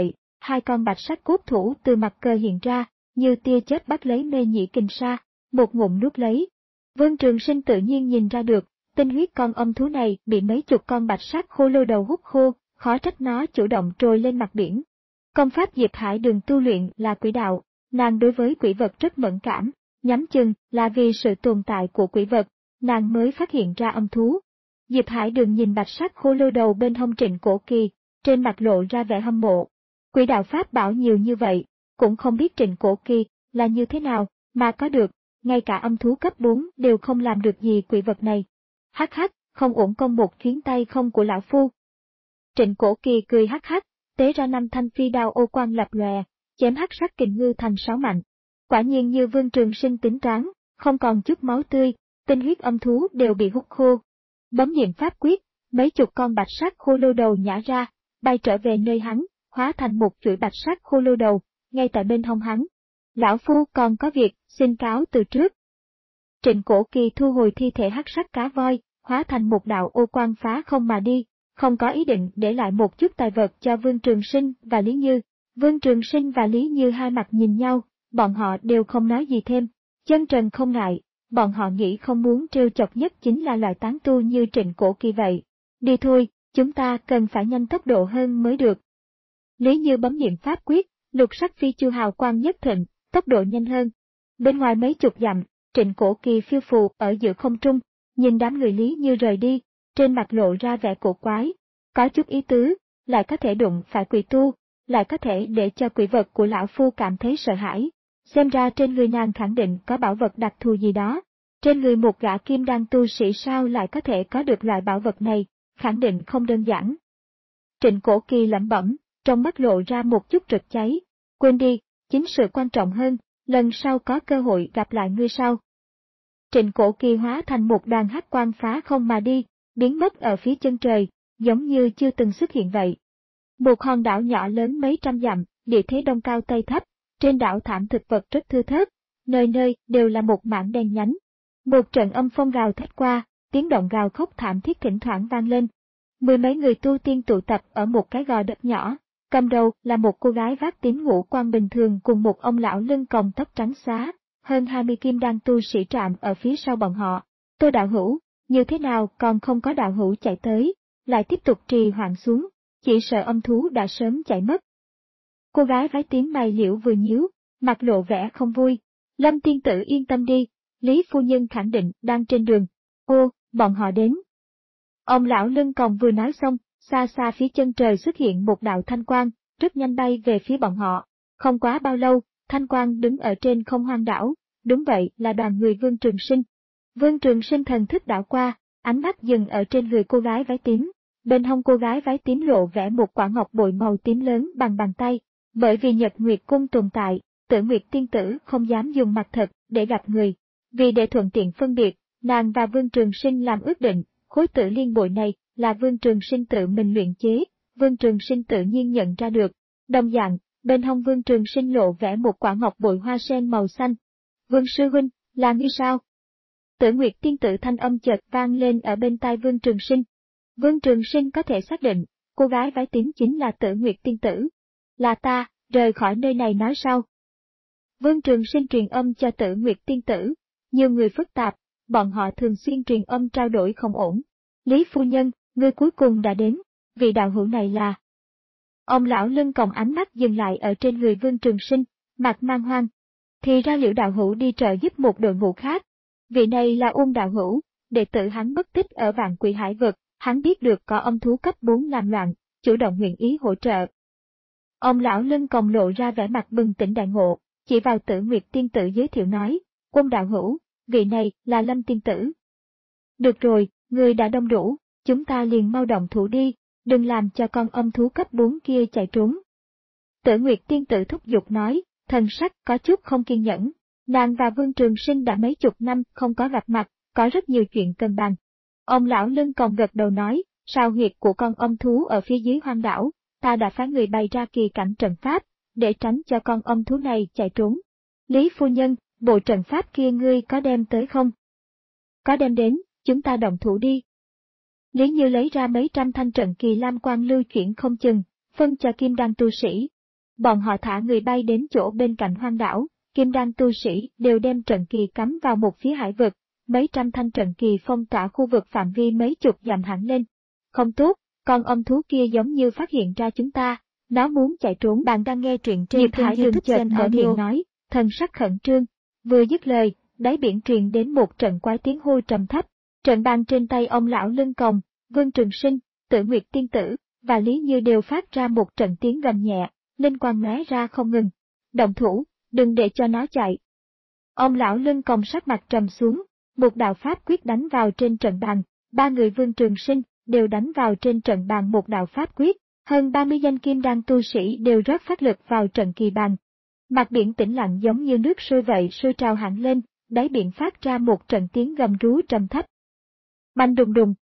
hai con bạch sắc cốt thủ từ mặt cờ hiện ra, như tia chớp bắt lấy Mê Nhĩ Kình Sa, một ngụm nuốt lấy. Vương Trường Sinh tự nhiên nhìn ra được, tinh huyết con âm thú này bị mấy chục con bạch sắc khô lâu đầu hút khô, khó trách nó chủ động trồi lên mặt biển. Công pháp Diệp Hải Đường tu luyện là quỷ đạo, nàng đối với quỷ vật rất mẫn cảm, nhắm chừng là vì sự tồn tại của quỷ vật, nàng mới phát hiện ra âm thú. Diệp Hải Đường nhìn bạch sắc khô lâu đầu bên hông Trịnh Cổ Kỳ, trên mặt lộ ra vẻ hâm mộ. Quỷ đạo pháp bảo nhiều như vậy, cũng không biết Trịnh Cổ Kỳ là như thế nào mà có được, ngay cả âm thú cấp bốn đều không làm được gì quỷ vật này. Hắc hắc, không uổng công một chuyến tay không của lão phu. Trịnh Cổ Kỳ cười hắc hắc, tế ra năm thanh phi đao ô quang lập lòe, chém hắc sắc kình ngư thành sáu mạnh. Quả nhiên như Vương Trường Sinh tính toán, không còn chút máu tươi, tinh huyết âm thú đều bị hút khô. Bấm niệm pháp quyết, mấy chục con bạch sắc khô lâu đầu nhả ra, bay trở về nơi hắn, hóa thành một chuỗi bạch sắc khô lâu đầu, ngay tại bên hông hắn. Lão phu còn có việc, xin cáo từ trước. Trịnh Cổ Kỳ thu hồi thi thể hắc sắc cá voi, hóa thành một đạo ô quang phá không mà đi, không có ý định để lại một chút tài vật cho Vương Trường Sinh và Lý Như. Vương Trường Sinh và Lý Như hai mặt nhìn nhau, bọn họ đều không nói gì thêm. Chân trần không ngại, bọn họ nghĩ không muốn trêu chọc nhất chính là loại tán tu như Trịnh Cổ Kỳ vậy. Đi thôi, chúng ta cần phải nhanh tốc độ hơn mới được. Lý Như bấm niệm pháp quyết, lục sắc phi chu hào quang nhất thịnh, tốc độ nhanh hơn. Bên ngoài mấy chục dặm, Trịnh Cổ Kỳ phiêu phù ở giữa không trung, nhìn đám người Lý Như rời đi, trên mặt lộ ra vẻ cổ quái, có chút ý tứ, lại có thể đụng phải quỷ tu, lại có thể để cho quỷ vật của lão phu cảm thấy sợ hãi. Xem ra trên người nàng khẳng định có bảo vật đặc thù gì đó. Trên người một gã kim đan tu sĩ sao lại có thể có được loại bảo vật này, khẳng định không đơn giản. Trịnh Cổ Kỳ lẩm bẩm, trong mắt lộ ra một chút rực cháy. Quên đi, chính sự quan trọng hơn, lần sau có cơ hội gặp lại ngươi sau. Trịnh Cổ Kỳ hóa thành một đoàn hắc quang phá không mà đi, biến mất ở phía chân trời, giống như chưa từng xuất hiện vậy. Một hòn đảo nhỏ lớn mấy trăm dặm, địa thế đông cao tây thấp, trên đảo thảm thực vật rất thưa thớt, nơi nơi đều là một mảng đen nhánh. Một trận âm phong gào thét qua, tiếng động gào khóc thảm thiết thỉnh thoảng vang lên. Mười mấy người tu tiên tụ tập ở một cái gò đất nhỏ, cầm đầu là một cô gái vác tím ngũ quan bình thường cùng một ông lão lưng còng tóc trắng xóa, hơn hai mươi kim đan tu sĩ trạm ở phía sau bọn họ. Tô đạo hữu, như thế nào còn không có đạo hữu chạy tới, lại tiếp tục trì hoãn xuống, chỉ sợ âm thú đã sớm chạy mất. Cô gái vái tím mày liễu vừa nhíu, mặt lộ vẻ không vui. Lâm tiên tử yên tâm đi, Lý phu nhân khẳng định đang trên đường. Ô, bọn họ đến. Ông lão lưng còng vừa nói xong, xa xa phía chân trời xuất hiện một đạo thanh quang, rất nhanh bay về phía bọn họ. Không quá bao lâu, thanh quang đứng ở trên không hoang đảo, đúng vậy là đoàn người Vương Trường Sinh. Vương Trường Sinh thần thức đảo qua, ánh mắt dừng ở trên người cô gái váy tím. Bên hông cô gái váy tím lộ vẻ một quả ngọc bội màu tím lớn bằng bàn tay. Bởi vì Nhật Nguyệt Cung tồn tại, Tử Nguyệt tiên tử không dám dùng mặt thật để gặp người. Vì để thuận tiện phân biệt, nàng và Vương Trường Sinh làm ước định, khối tử liên bội này là Vương Trường Sinh tự mình luyện chế, Vương Trường Sinh tự nhiên nhận ra được. Đồng dạng, bên hông Vương Trường Sinh lộ vẻ một quả ngọc bội hoa sen màu xanh. Vương sư huynh, là ngươi sao? Tử Nguyệt tiên tử thanh âm chợt vang lên ở bên tai Vương Trường Sinh. Vương Trường Sinh có thể xác định, cô gái váy tím chính là Tử Nguyệt tiên tử. Là ta, rời khỏi nơi này nói sau. Vương Trường Sinh truyền âm cho Tử Nguyệt tiên tử, nhiều người phức tạp, bọn họ thường xuyên truyền âm trao đổi không ổn. Lý phu nhân, ngươi cuối cùng đã đến, vị đạo hữu này là... Ông lão lưng còng ánh mắt dừng lại ở trên người Vương Trường Sinh, mặt mang hoang. Thì ra Liễu đạo hữu đi trợ giúp một đội ngũ khác. Vị này là Uông đạo hữu, đệ tử hắn mất tích ở Vạn Quỷ Hải vực, hắn biết được có âm thú cấp bốn làm loạn, chủ động nguyện ý hỗ trợ. Ông lão lưng còng lộ ra vẻ mặt bừng tỉnh đại ngộ, chỉ vào Tử Nguyệt tiên tử giới thiệu nói, Quân đạo hữu, vị này là Lâm tiên tử. Được rồi, người đã đông đủ, chúng ta liền mau động thủ đi, đừng làm cho con âm thú cấp bốn kia chạy trốn. Tử Nguyệt tiên tử thúc giục nói, thần sắc có chút không kiên nhẫn, nàng và Vương Trường Sinh đã mấy chục năm không có gặp mặt, có rất nhiều chuyện cần bàn. Ông lão lưng còng gật đầu nói, sao huyệt của con âm thú ở phía dưới hoang đảo, ta đã phái người bày ra kỳ cảnh trận pháp, để tránh cho con âm thú này chạy trốn. Lý phu nhân, bộ trận pháp kia ngươi có đem tới không? Có đem đến, chúng ta động thủ đi. Lý Như lấy ra mấy trăm thanh trận kỳ lam quang lưu chuyển không chừng, phân cho kim đan tu sĩ. bọn họ thả người bay đến chỗ bên cạnh hoang đảo, kim đan tu sĩ đều đem trận kỳ cắm vào một phía hải vực, mấy trăm thanh trận kỳ phong tỏa khu vực phạm vi mấy chục dặm hẳn lên. Không tốt, con ong thú kia giống như phát hiện ra chúng ta, nó muốn chạy trốn. Bạn đang nghe truyện trên kênh YouTube Gen Audio nói, thần sắc khẩn trương, vừa dứt lời, đáy biển truyền đến một trận quái tiếng hô trầm thấp. Trận bàn trên tay ông lão lưng còng, Vương Trường Sinh, Tử Nguyệt Tiên Tử và Lý Như đều phát ra một trận tiếng gầm nhẹ, linh quang lóe ra không ngừng. Động thủ, đừng để cho nó chạy. Ông lão lưng còng sắc mặt trầm xuống, một đạo pháp quyết đánh vào trên trận bàn, ba người Vương Trường Sinh đều đánh vào trên trận bàn một đạo pháp quyết, hơn ba mươi danh kim đan tu sĩ đều rót phát lực vào trận kỳ bàn. Mặt biển tĩnh lặng giống như nước sôi vậy sôi trào hẳn lên, đáy biển phát ra một trận tiếng gầm rú trầm thấp. Bành đùng đùng.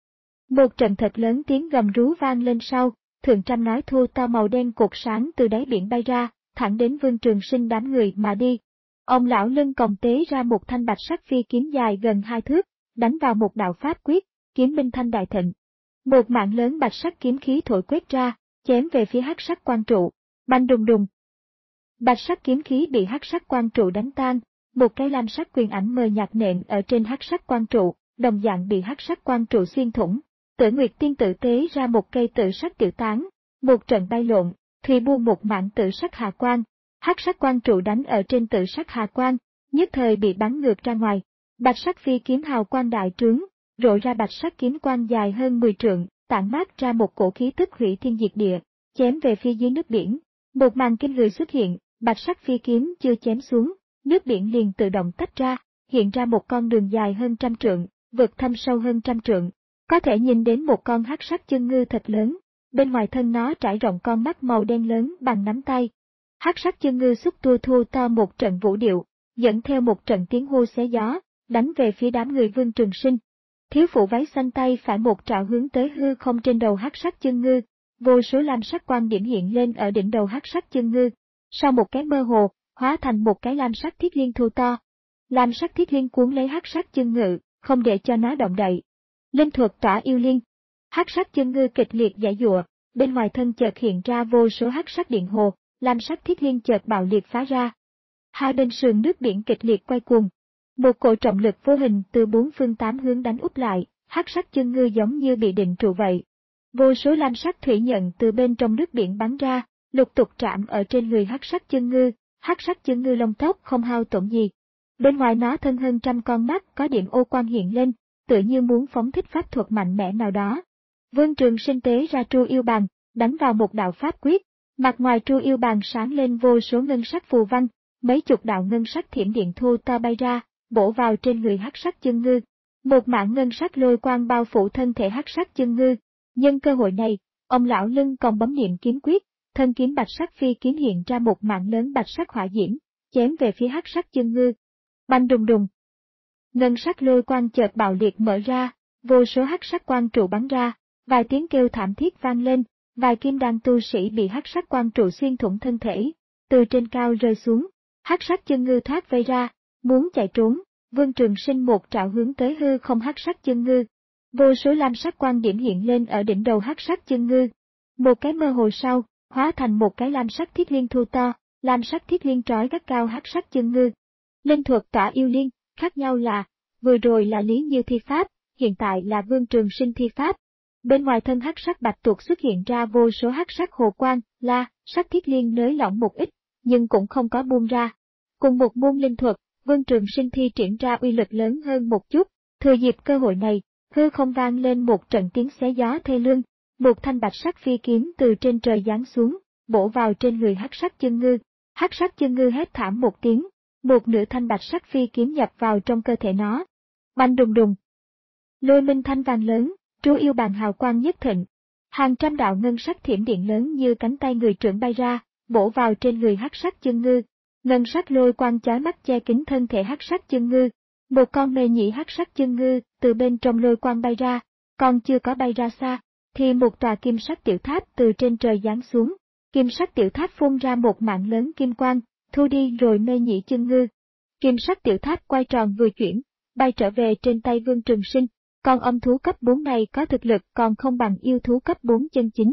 Một trận thật lớn tiếng gầm rú vang lên sau, thượng trăm nói thô to màu đen cột sáng từ đáy biển bay ra, thẳng đến Vương Trường Sinh đám người mà đi. Ông lão lưng còng tế ra một thanh bạch sắc phi kiếm dài gần hai thước, đánh vào một đạo pháp quyết, kiếm minh thanh đại thịnh. Một mạng lớn bạch sắc kiếm khí thổi quét ra, chém về phía hắc sắc quan trụ. Bành đùng đùng. Bạch sắc kiếm khí bị hắc sắc quan trụ đánh tan, một cái lam sắc quyền ảnh mờ nhạt nện ở trên hắc sắc quan trụ, đồng dạng bị hắc sắc quan trụ xuyên thủng. Tử Nguyệt Tiên Tử tế ra một cây tự sắc tiểu tán, một trận bay lộn, thủy buông một mảng tự sắc hà quang, hắc sắc quan trụ đánh ở trên tự sắc hà quang, nhất thời bị bắn ngược ra ngoài. Bạch sắc phi kiếm hào quang đại trướng, rộ ra bạch sắc kiếm quang dài hơn mười trượng, tản mát ra một cổ khí tức hủy thiên diệt địa, chém về phía dưới nước biển. Một màn kinh người xuất hiện, bạch sắc phi kiếm chưa chém xuống, nước biển liền tự động tách ra, hiện ra một con đường dài hơn trăm trượng, vực thâm sâu hơn trăm trượng. Có thể nhìn đến một con hắc sắc chân ngư thật lớn, bên ngoài thân nó trải rộng con mắt màu đen lớn bằng nắm tay. Hắc sắc chân ngư xúc tua thua to một trận vũ điệu, dẫn theo một trận tiếng hô xé gió, đánh về phía đám người Vương Trường Sinh. Thiếu phụ váy xanh tay phải một trảo hướng tới hư không trên đầu hắc sắc chân ngư, vô số lam sắc quang điểm hiện lên ở đỉnh đầu hắc sắc chân ngư. Sau một cái mơ hồ, hóa thành một cái lam sắc thiết liên thu to. Lam sắc thiết liên cuốn lấy hắc sắc chân ngư, không để cho nó động đậy. Linh thuật tỏa yêu liên. Hắc sắc chân ngư kịch liệt giãy giụa, bên ngoài thân chợt hiện ra vô số hắc sắc điện hồ, lam sắc thiết liên chợt bạo liệt phá ra. Hai bên sườn nước biển kịch liệt quay cuồng. Một cỗ trọng lực vô hình từ bốn phương tám hướng đánh úp lại, hắc sắc chân ngư giống như bị định trụ vậy. Vô số lam sắc thủy nhận từ bên trong nước biển bắn ra, lục tục chạm ở trên người hắc sắc chân ngư, hắc sắc chân ngư lông tóc không hao tổn gì. Bên ngoài nó thân hơn trăm con mắt có điểm ô quang hiện lên, tựa như muốn phóng thích pháp thuật mạnh mẽ nào đó. Vương Trường Sinh tế ra tru yêu bàn, đánh vào một đạo pháp quyết, mặt ngoài tru yêu bàn sáng lên vô số ngân sắc phù văn, mấy chục đạo ngân sắc thiểm điện thô to bay ra, bổ vào trên người hắc sắc chân ngư. Một mảng ngân sắc lôi quang bao phủ thân thể hắc sắc chân ngư. Nhân cơ hội này, ông lão lưng còn bấm niệm kiếm quyết, thân kiếm bạch sắc phi kiếm hiện ra một mảng lớn bạch sắc hỏa diễm, chém về phía hắc sắc chân ngư. Bành đùng đùng. Ngân sắc lôi quang chợt bạo liệt mở ra, vô số hắc sắc quang trụ bắn ra, vài tiếng kêu thảm thiết vang lên, vài kim đan tu sĩ bị hắc sắc quang trụ xuyên thủng thân thể, từ trên cao rơi xuống. Hắc sắc chân ngư thoát vây ra, muốn chạy trốn, Vương Trường Sinh một trảo hướng tới hư không hắc sắc chân ngư. Vô số lam sắc quang điểm hiện lên ở đỉnh đầu hắc sắc chân ngư. Một cái mơ hồ sau, hóa thành một cái lam sắc thiết liên thu to, lam sắc thiết liên trói gắt cao hắc sắc chân ngư. Linh thuật tỏa yêu liên, khác nhau là, vừa rồi là Lý Như thi pháp, hiện tại là Vương Trường Sinh thi pháp. Bên ngoài thân hắc sắc bạch tuộc xuất hiện ra vô số hắc sắc hồ quang, la, sắc thiết liên nới lỏng một ít, nhưng cũng không có buông ra. Cùng một môn linh thuật, Vương Trường Sinh thi triển ra uy lực lớn hơn một chút, thừa dịp cơ hội này, hư không vang lên một trận tiếng xé gió thê lương, một thanh bạch sắc phi kiếm từ trên trời giáng xuống, bổ vào trên người hắc sắc chân ngư. Hắc sắc chân ngư hét thảm một tiếng, một nửa thanh bạch sắc phi kiếm nhập vào trong cơ thể nó. Bành đùng đùng. Lôi minh thanh vang lớn, tru yêu bàn hào quang nhất thịnh. Hàng trăm đạo ngân sắc thiểm điện lớn như cánh tay người trưởng bay ra, bổ vào trên người hắc sắc chân ngư. Ngân sắc lôi quang chói mắt che kín thân thể hắc sắc chân ngư. Một con mê nhĩ hắc sắc chân ngư từ bên trong lôi quang bay ra, còn chưa có bay ra xa, thì một tòa kim sắc tiểu tháp từ trên trời giáng xuống. Kim sắc tiểu tháp phun ra một mạng lớn kim quang, thu đi rồi mê nhĩ chân ngư. Kim sắc tiểu tháp quay tròn vừa chuyển, bay trở về trên tay Vương Trường Sinh. Con ong thú cấp bốn này có thực lực còn không bằng yêu thú cấp bốn chân chính.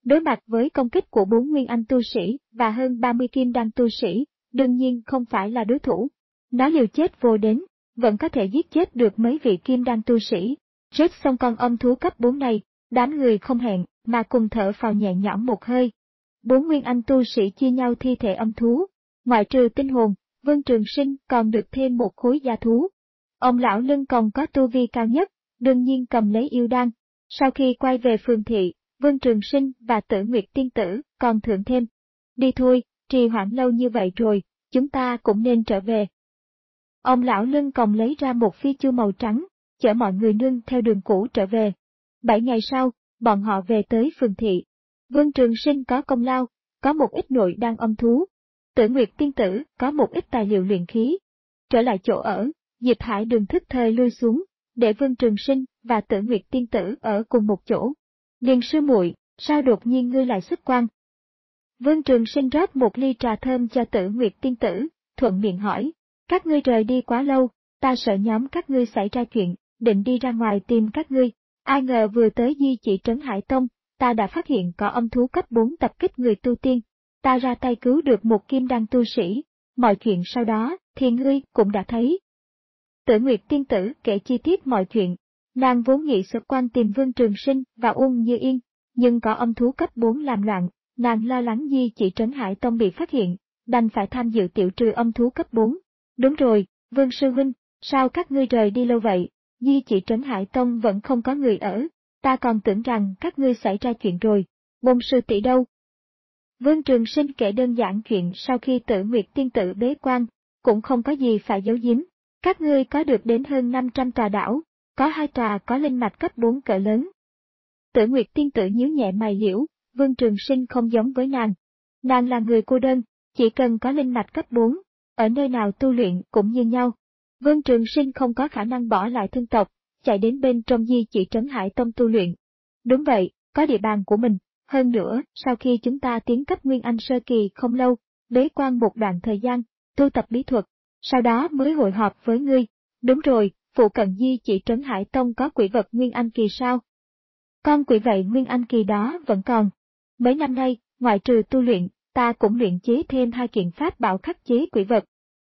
Đối mặt với công kích của bốn nguyên anh tu sĩ và hơn ba mươi kim đan tu sĩ, đương nhiên không phải là đối thủ. Nó liều chết vô đến, vẫn có thể giết chết được mấy vị kim đan tu sĩ. Giết xong con âm thú cấp bốn này, đám người không hẹn mà cùng thở phào nhẹ nhõm một hơi. Bốn nguyên anh tu sĩ chia nhau thi thể âm thú, ngoại trừ tinh hồn, Vương Trường Sinh còn được thêm một khối da thú. Ông lão lưng còng có tu vi cao nhất, đương nhiên cầm lấy yêu đan. Sau khi quay về phường thị, Vương Trường Sinh và Tử Nguyệt tiên tử còn thưởng thêm. Đi thôi, trì hoãn lâu như vậy rồi, chúng ta cũng nên trở về. Ông lão lưng còng lấy ra một phi chu màu trắng, chở mọi người nương theo đường cũ trở về. Bảy ngày sau, bọn họ về tới phường thị. Vương Trường Sinh có công lao, có một ít nội đan âm thú. Tử Nguyệt tiên tử có một ít tài liệu luyện khí. Trở lại chỗ ở, Diệp Hải Đường thức thời lui xuống, để Vương Trường Sinh và Tử Nguyệt tiên tử ở cùng một chỗ. Điền sư muội, sao đột nhiên ngươi lại xuất quan? Vương Trường Sinh rót một ly trà thơm cho Tử Nguyệt tiên tử, thuận miệng hỏi. Các ngươi rời đi quá lâu, ta sợ nhóm các ngươi xảy ra chuyện, định đi ra ngoài tìm các ngươi. Ai ngờ vừa tới Di Chỉ Trấn Hải Tông, ta đã phát hiện có âm thú cấp bốn tập kích người tu tiên. Ta ra tay cứu được một kim đan tu sĩ, mọi chuyện sau đó thì ngươi cũng đã thấy. Tử Nguyệt tiên tử kể chi tiết mọi chuyện, nàng vốn nghĩ xuất quan tìm Vương Trường Sinh và Uông Như Yên, nhưng có âm thú cấp bốn làm loạn, nàng lo lắng Di Chỉ Trấn Hải Tông bị phát hiện, đành phải tham dự tiểu trừ âm thú cấp bốn. Đúng rồi, Vương sư huynh, sao các ngươi rời đi lâu vậy? Di Chỉ Trấn Hải Tông vẫn không có người ở, ta còn tưởng rằng các ngươi xảy ra chuyện rồi. Bôn sư tỷ đâu? Vương Trường Sinh kể đơn giản chuyện sau khi Tử Nguyệt tiên tử bế quan, cũng không có gì phải giấu giếm. Các ngươi có được đến hơn năm trăm tòa đảo, có hai tòa có linh mạch cấp bốn cỡ lớn. Tử Nguyệt tiên tử nhíu nhẹ mày liễu, Vương Trường Sinh không giống với nàng. Nàng là người cô đơn, chỉ cần có linh mạch cấp bốn, ở nơi nào tu luyện cũng như nhau. Vương Trường Sinh không có khả năng bỏ lại thân tộc, chạy đến bên trong Di Chỉ Trấn Hải Tông tu luyện. Đúng vậy, có địa bàn của mình. Hơn nữa, sau khi chúng ta tiến cấp Nguyên Anh Sơ Kỳ không lâu, bế quan một đoạn thời gian, tu tập bí thuật, sau đó mới hội họp với ngươi. Đúng rồi, phụ cận Di Chỉ Trấn Hải Tông có quỷ vật Nguyên Anh Kỳ sao? Con quỷ vậy Nguyên Anh Kỳ đó vẫn còn. Mấy năm nay, ngoại trừ tu luyện, ta cũng luyện chế thêm hai kiện pháp bảo khắc chế quỷ vật.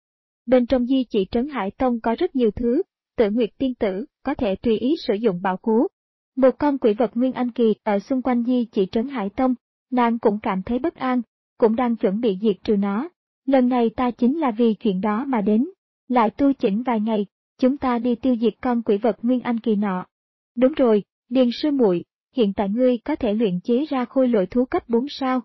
Bên trong Di Chỉ Trấn Hải Tông có rất nhiều thứ, Tử Nguyệt tiên tử có thể tùy ý sử dụng bảo cứu. Một con quỷ vật Nguyên Anh Kỳ ở xung quanh Di Chỉ Trấn Hải Tông, nàng cũng cảm thấy bất an, cũng đang chuẩn bị diệt trừ nó. Lần này ta chính là vì chuyện đó mà đến. Lại tu chỉnh vài ngày, chúng ta đi tiêu diệt con quỷ vật Nguyên Anh Kỳ nọ. Đúng rồi, Điền sư muội, hiện tại ngươi có thể luyện chế ra khôi lỗi thú cấp bốn sao?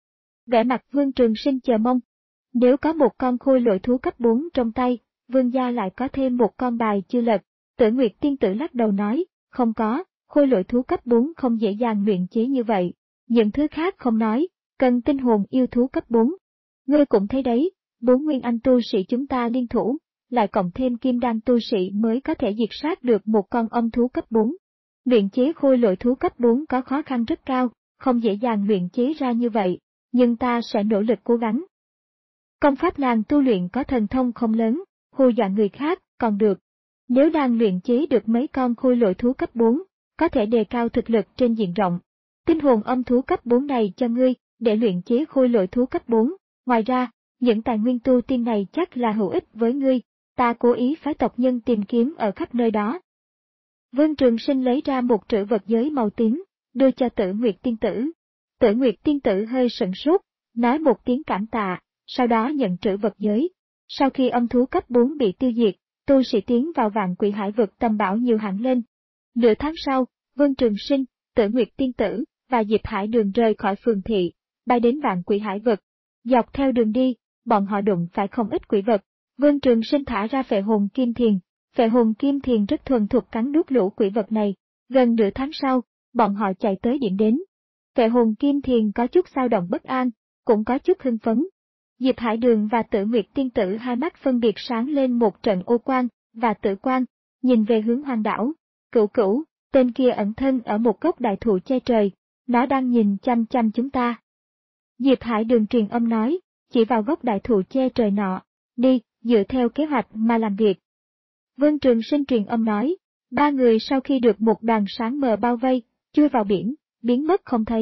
Vẻ mặt Vương Trường Sinh chờ mong. Nếu có một con khôi lỗi thú cấp bốn trong tay, Vương gia lại có thêm một con bài chưa lật. Tử Nguyệt tiên tử lắc đầu nói, không có. Khôi lỗi thú cấp bốn không dễ dàng luyện chế như vậy, những thứ khác không nói, cần tinh hồn yêu thú cấp bốn. Ngươi cũng thấy đấy, bốn nguyên anh tu sĩ chúng ta liên thủ, lại cộng thêm kim đan tu sĩ mới có thể diệt sát được một con âm thú cấp bốn. Luyện chế khôi lỗi thú cấp bốn có khó khăn rất cao, không dễ dàng luyện chế ra như vậy, nhưng ta sẽ nỗ lực cố gắng. Công pháp nàng tu luyện có thần thông không lớn, hù dọa người khác, còn được. Nếu nàng luyện chế được mấy con khôi lỗi thú cấp bốn, có thể đề cao thực lực trên diện rộng. Tinh hồn âm thú cấp bốn này cho ngươi, để luyện chế khôi lỗi thú cấp bốn. Ngoài ra, những tài nguyên tu tiên này chắc là hữu ích với ngươi, ta cố ý phái tộc nhân tìm kiếm ở khắp nơi đó. Vương Trường Sinh lấy ra một trữ vật giới màu tím, đưa cho Tử Nguyệt tiên tử. Tử Nguyệt tiên tử hơi sửng sốt, nói một tiếng cảm tạ, sau đó nhận trữ vật giới. Sau khi âm thú cấp bốn bị tiêu diệt, tu sĩ tiến vào vạn quỷ hải vực tầm bảo nhiều hẳn lên. Nửa tháng sau, Vương Trường Sinh, Tử Nguyệt tiên tử và Diệp Hải Đường rời khỏi phường thị, bay đến vạn quỷ hải vực. Dọc theo đường đi, bọn họ đụng phải không ít quỷ vật. Vương Trường Sinh thả ra phệ hồn kim thiền. Phệ hồn kim thiền rất thuần thục cắn nuốt lũ quỷ vật này. Gần nửa tháng sau, bọn họ chạy tới điểm đến. Phệ hồn kim thiền có chút dao động bất an, cũng có chút hưng phấn. Diệp Hải Đường và Tử Nguyệt tiên tử hai mắt phân biệt sáng lên một trận ô quang và tử quang, nhìn về hướng hoang đảo. Cửu Cửu, tên kia ẩn thân ở một gốc đại thụ che trời, nó đang nhìn chăm chăm chúng ta. Diệp Hải Đường truyền âm nói, chỉ vào gốc đại thụ che trời nọ, đi, dựa theo kế hoạch mà làm việc. Vương Trường Sinh truyền âm nói, ba người sau khi được một đoàn sáng mờ bao vây, chui vào biển, biến mất không thấy.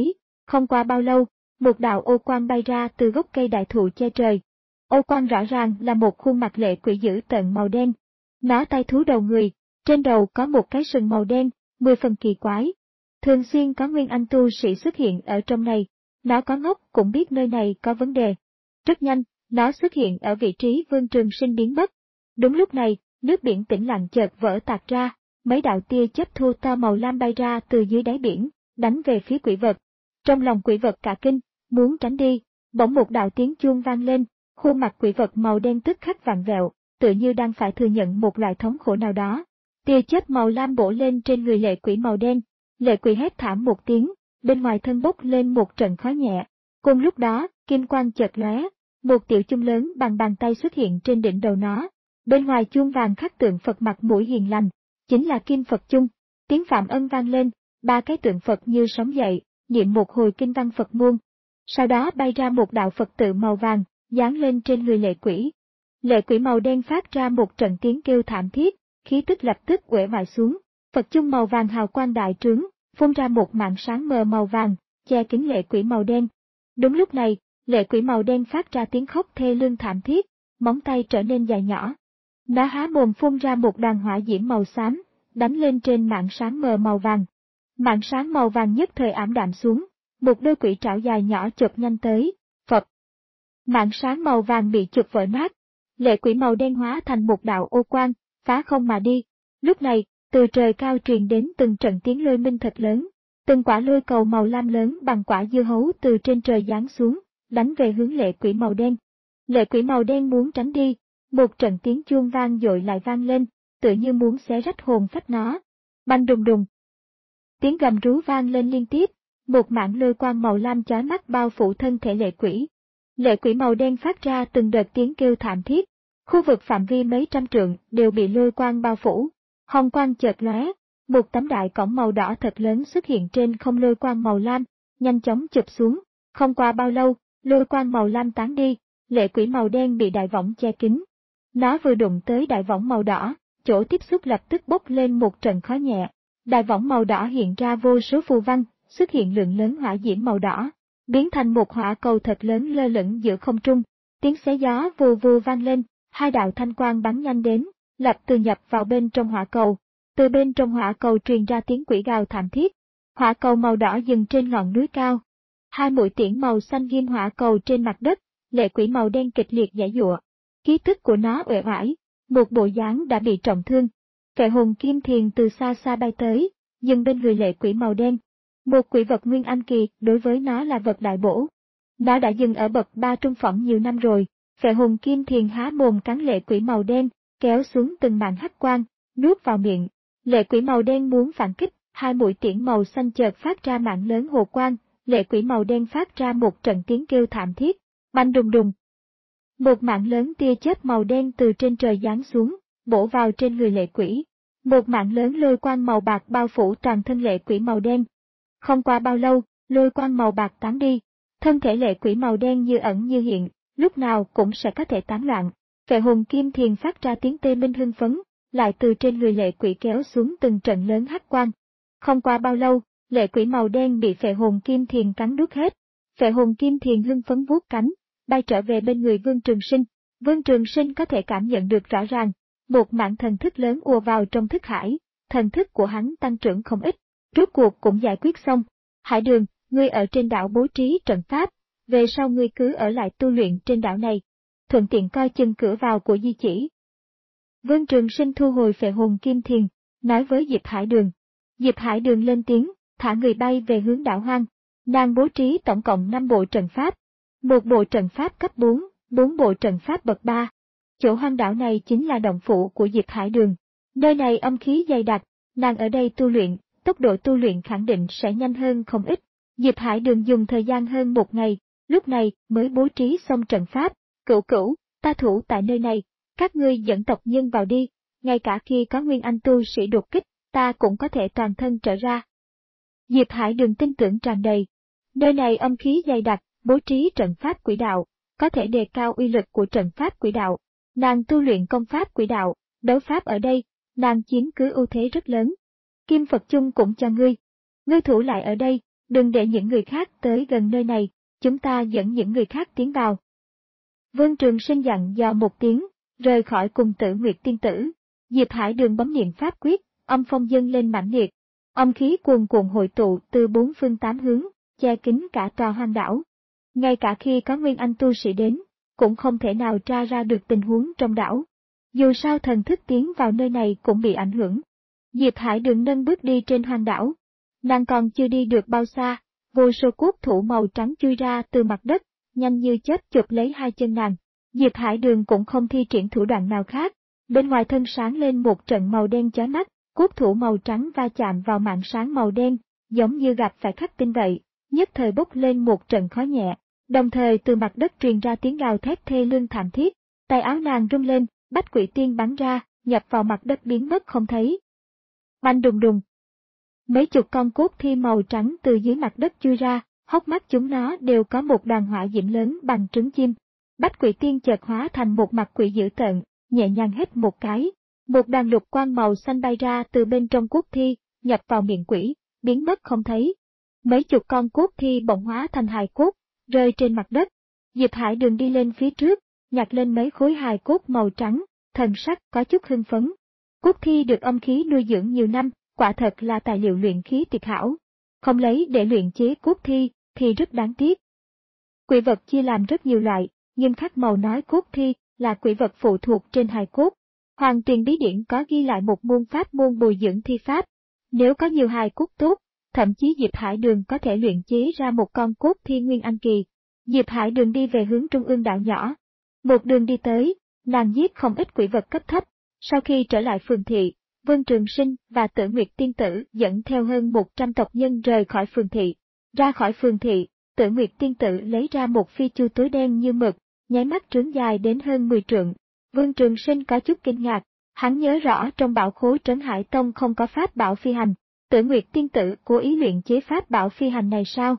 Không qua bao lâu, một đạo ô quang bay ra từ gốc cây đại thụ che trời. Ô quang rõ ràng là một khuôn mặt lệ quỷ dữ tợn màu đen. Nó tay thú đầu người, trên đầu có một cái sừng màu đen, mười phần kỳ quái. Thường xuyên có nguyên anh tu sĩ xuất hiện ở trong này, nó có ngốc cũng biết nơi này có vấn đề. Rất nhanh, nó xuất hiện ở vị trí Vương Trường Sinh biến mất. Đúng lúc này, nước biển tĩnh lặng chợt vỡ tạc ra, mấy đạo tia chớp thô to màu lam bay ra từ dưới đáy biển, đánh về phía quỷ vật. Trong lòng quỷ vật cả kinh, muốn tránh đi, bỗng một đạo tiếng chuông vang lên, khuôn mặt quỷ vật màu đen tức khắc vặn vẹo, tự như đang phải thừa nhận một loại thống khổ nào đó. Tia chớp màu lam bổ lên trên người lệ quỷ màu đen, lệ quỷ hét thảm một tiếng, bên ngoài thân bốc lên một trận khói nhẹ. Cùng lúc đó, kim quang chợt lóe, một tiểu chuông lớn bằng bàn tay xuất hiện trên đỉnh đầu nó. Bên ngoài chuông vàng khắc tượng Phật mặt mũi hiền lành, chính là Kim Phật Chung. Tiếng Phạm Ân vang lên, ba cái tượng Phật như sống dậy, niệm một hồi kinh văn Phật muôn. Sau đó bay ra một đạo Phật tự màu vàng, dán lên trên người lệ quỷ. Lệ quỷ màu đen phát ra một trận tiếng kêu thảm thiết, khí tức lập tức uể oải xuống. Phật Chung màu vàng hào quang đại trướng, phun ra một mảng sáng mờ màu vàng, che kín lệ quỷ màu đen. Đúng lúc này, lệ quỷ màu đen phát ra tiếng khóc thê lương thảm thiết, móng tay trở nên dài nhỏ. Nó há mồm phun ra một đoàn hỏa diễm màu xám, đánh lên trên mảng sáng mờ màu vàng. Mảng sáng màu vàng nhất thời ảm đạm xuống, một đôi quỷ trảo dài nhỏ chộp nhanh tới, Phật. Mảng sáng màu vàng bị chụp vỡ nát, lệ quỷ màu đen hóa thành một đạo ô quang, phá không mà đi. Lúc này, từ trời cao truyền đến từng trận tiếng lôi minh thật lớn, từng quả lôi cầu màu lam lớn bằng quả dưa hấu từ trên trời giáng xuống, đánh về hướng lệ quỷ màu đen. Lệ quỷ màu đen muốn tránh đi, một trận tiếng chuông vang dội lại vang lên, tự như muốn xé rách hồn phách nó. Banh đùng đùng. Tiếng gầm rú vang lên liên tiếp, một mảng lôi quang màu lam chói mắt bao phủ thân thể lệ quỷ. Lệ quỷ màu đen phát ra từng đợt tiếng kêu thảm thiết, khu vực phạm vi mấy trăm trượng đều bị lôi quang bao phủ. Hồng quang chợt lóe, một tấm đại cổng màu đỏ thật lớn xuất hiện trên không lôi quang màu lam, nhanh chóng chụp xuống. Không qua bao lâu, lôi quang màu lam tán đi, lệ quỷ màu đen bị đại võng che kín. Nó vừa đụng tới đại võng màu đỏ, chỗ tiếp xúc lập tức bốc lên một trận khói nhẹ. Đại võng màu đỏ hiện ra vô số phù văn, xuất hiện lượng lớn hỏa diễm màu đỏ, biến thành một hỏa cầu thật lớn lơ lửng giữa không trung. Tiếng xé gió vù vù vang lên, hai đạo thanh quang bắn nhanh đến, lập từ nhập vào bên trong hỏa cầu. Từ bên trong hỏa cầu truyền ra tiếng quỷ gào thảm thiết. Hỏa cầu màu đỏ dừng trên ngọn núi cao. Hai mũi tiễn màu xanh ghim hỏa cầu trên mặt đất, lệ quỷ màu đen kịch liệt giãy giụa. Khí tức của nó uể oải, một bộ dáng đã bị trọng thương. Phệ hồn kim thiền từ xa xa bay tới, dừng bên người lệ quỷ màu đen. Một quỷ vật nguyên anh kỳ đối với nó là vật đại bổ. Nó đã dừng ở bậc ba trung phẩm nhiều năm rồi. Phệ hồn kim thiền há mồm cắn lệ quỷ màu đen, kéo xuống từng màn hắc quang, nuốt vào miệng. Lệ quỷ màu đen muốn phản kích, hai mũi tiễn màu xanh chợt phát ra mạng lớn hồ quang, lệ quỷ màu đen phát ra một trận tiếng kêu thảm thiết, banh đùng đùng. Một mạng lớn tia chớp màu đen từ trên trời giáng xuống, bổ vào trên người lệ quỷ. Một mạng lớn lôi quang màu bạc bao phủ toàn thân lệ quỷ màu đen. Không qua bao lâu, lôi quang màu bạc tán đi, thân thể lệ quỷ màu đen như ẩn như hiện, lúc nào cũng sẽ có thể tán loạn. Phệ hồn kim thiền phát ra tiếng tê minh hưng phấn, lại từ trên người lệ quỷ kéo xuống từng trận lớn hắc quang. Không qua bao lâu, lệ quỷ màu đen bị phệ hồn kim thiền cắn nuốt hết. Phệ hồn kim thiền hưng phấn vuốt cánh, bay trở về bên người Vương Trường Sinh. Vương Trường Sinh có thể cảm nhận được rõ ràng, một mảng thần thức lớn ùa vào trong thức hải, thần thức của hắn tăng trưởng không ít, rốt cuộc cũng giải quyết xong. Hải Đường, ngươi ở trên đảo bố trí trận pháp, về sau ngươi cứ ở lại tu luyện trên đảo này, thuận tiện coi chừng cửa vào của di chỉ. Vương Trường Sinh thu hồi phệ hồn kim thiền, nói với Diệp Hải Đường. Diệp Hải Đường lên tiếng, thả người bay về hướng đảo hoang. Nàng bố trí tổng cộng năm bộ trận pháp, một bộ trận pháp cấp bốn, bốn bộ trận pháp bậc ba. Chỗ hoang đảo này chính là động phủ của Diệp Hải Đường. Nơi này âm khí dày đặc, nàng ở đây tu luyện, tốc độ tu luyện khẳng định sẽ nhanh hơn không ít. Diệp Hải Đường dùng thời gian hơn một ngày, lúc này mới bố trí xong trận pháp. Cửu cửu, ta thủ tại nơi này, các ngươi dẫn tộc nhân vào đi, ngay cả khi có nguyên anh tu sĩ đột kích, ta cũng có thể toàn thân trở ra. Diệp Hải Đường tin tưởng tràn đầy. Nơi này âm khí dày đặc, bố trí trận pháp quỷ đạo, có thể đề cao uy lực của trận pháp quỷ đạo. Nàng tu luyện công pháp quỷ đạo, đấu pháp ở đây, nàng chiếm cứ ưu thế rất lớn. Kim Phật Chung cũng cho ngươi. Ngươi thủ lại ở đây, Đừng để những người khác tới gần nơi này, chúng ta dẫn những người khác tiến vào. Vương Trường Sinh dặn dò một tiếng, rời khỏi cùng Tử Nguyệt tiên tử. Diệp Hải Đường bấm niệm pháp quyết, âm phong dâng lên mãnh liệt. Âm khí cuồn cuộn hội tụ từ bốn phương tám hướng, che kín cả tòa hoang đảo. Ngay cả khi có nguyên anh tu sĩ đến, cũng không thể nào tra ra được tình huống trong đảo. Dù sao thần thức tiến vào nơi này cũng bị ảnh hưởng. Diệp Hải Đường nâng bước đi trên hoang đảo. Nàng còn chưa đi được bao xa, vô số cốt thủ màu trắng chui ra từ mặt đất, nhanh như chớp chụp lấy hai chân nàng. Diệp Hải Đường cũng không thi triển thủ đoạn nào khác. Bên ngoài thân sáng lên một trận màu đen chói mắt, cốt thủ màu trắng va chạm vào mảng sáng màu đen, giống như gặp phải khắc tinh vậy, nhất thời bốc lên một trận khói nhẹ. Đồng thời từ mặt đất truyền ra tiếng gào thét thê lương thảm thiết, tay áo nàng rung lên, bách quỷ tiên bắn ra, nhập vào mặt đất biến mất không thấy. Bành đùng đùng. Mấy chục con cốt thi màu trắng từ dưới mặt đất chui ra, hốc mắt chúng nó đều có một đoàn hỏa diễm lớn bằng trứng chim. Bách quỷ tiên chợt hóa thành một mặt quỷ dữ tợn, nhẹ nhàng hét một cái. Một đoàn lục quang màu xanh bay ra từ bên trong cốt thi, nhập vào miệng quỷ, biến mất không thấy. Mấy chục con cốt thi bỗng hóa thành hài cốt, rơi trên mặt đất. Diệp Hải Đường đi lên phía trước, nhặt lên mấy khối hài cốt màu trắng, thần sắc có chút hưng phấn. Cốt thi được âm khí nuôi dưỡng nhiều năm, quả thật là tài liệu luyện khí tuyệt hảo. Không lấy để luyện chế cốt thi, thì rất đáng tiếc. Quỷ vật chia làm rất nhiều loại, nhưng khắc màu nói cốt thi là quỷ vật phụ thuộc trên hài cốt. Hoàng Tuyền bí điển có ghi lại một môn pháp môn bồi dưỡng thi pháp. Nếu có nhiều hài cốt tốt, thậm chí Diệp Hải Đường có thể luyện chế ra một con cốt thi nguyên anh kỳ. Diệp Hải Đường đi về hướng trung ương đảo nhỏ. Một đường đi tới, nàng giết không ít quỷ vật cấp thấp. Sau khi trở lại phường thị, Vương Trường Sinh và Tử Nguyệt tiên tử dẫn theo hơn một trăm tộc nhân rời khỏi phường thị. Ra khỏi phường thị, Tử Nguyệt tiên tử lấy ra một phi chu túi đen như mực, nháy mắt trướng dài đến hơn mười trượng. Vương Trường Sinh có chút kinh ngạc, hắn nhớ rõ trong bảo khố Trấn Hải Tông không có pháp bảo phi hành. Tử Nguyệt tiên tử cố ý luyện chế pháp bảo phi hành này sao?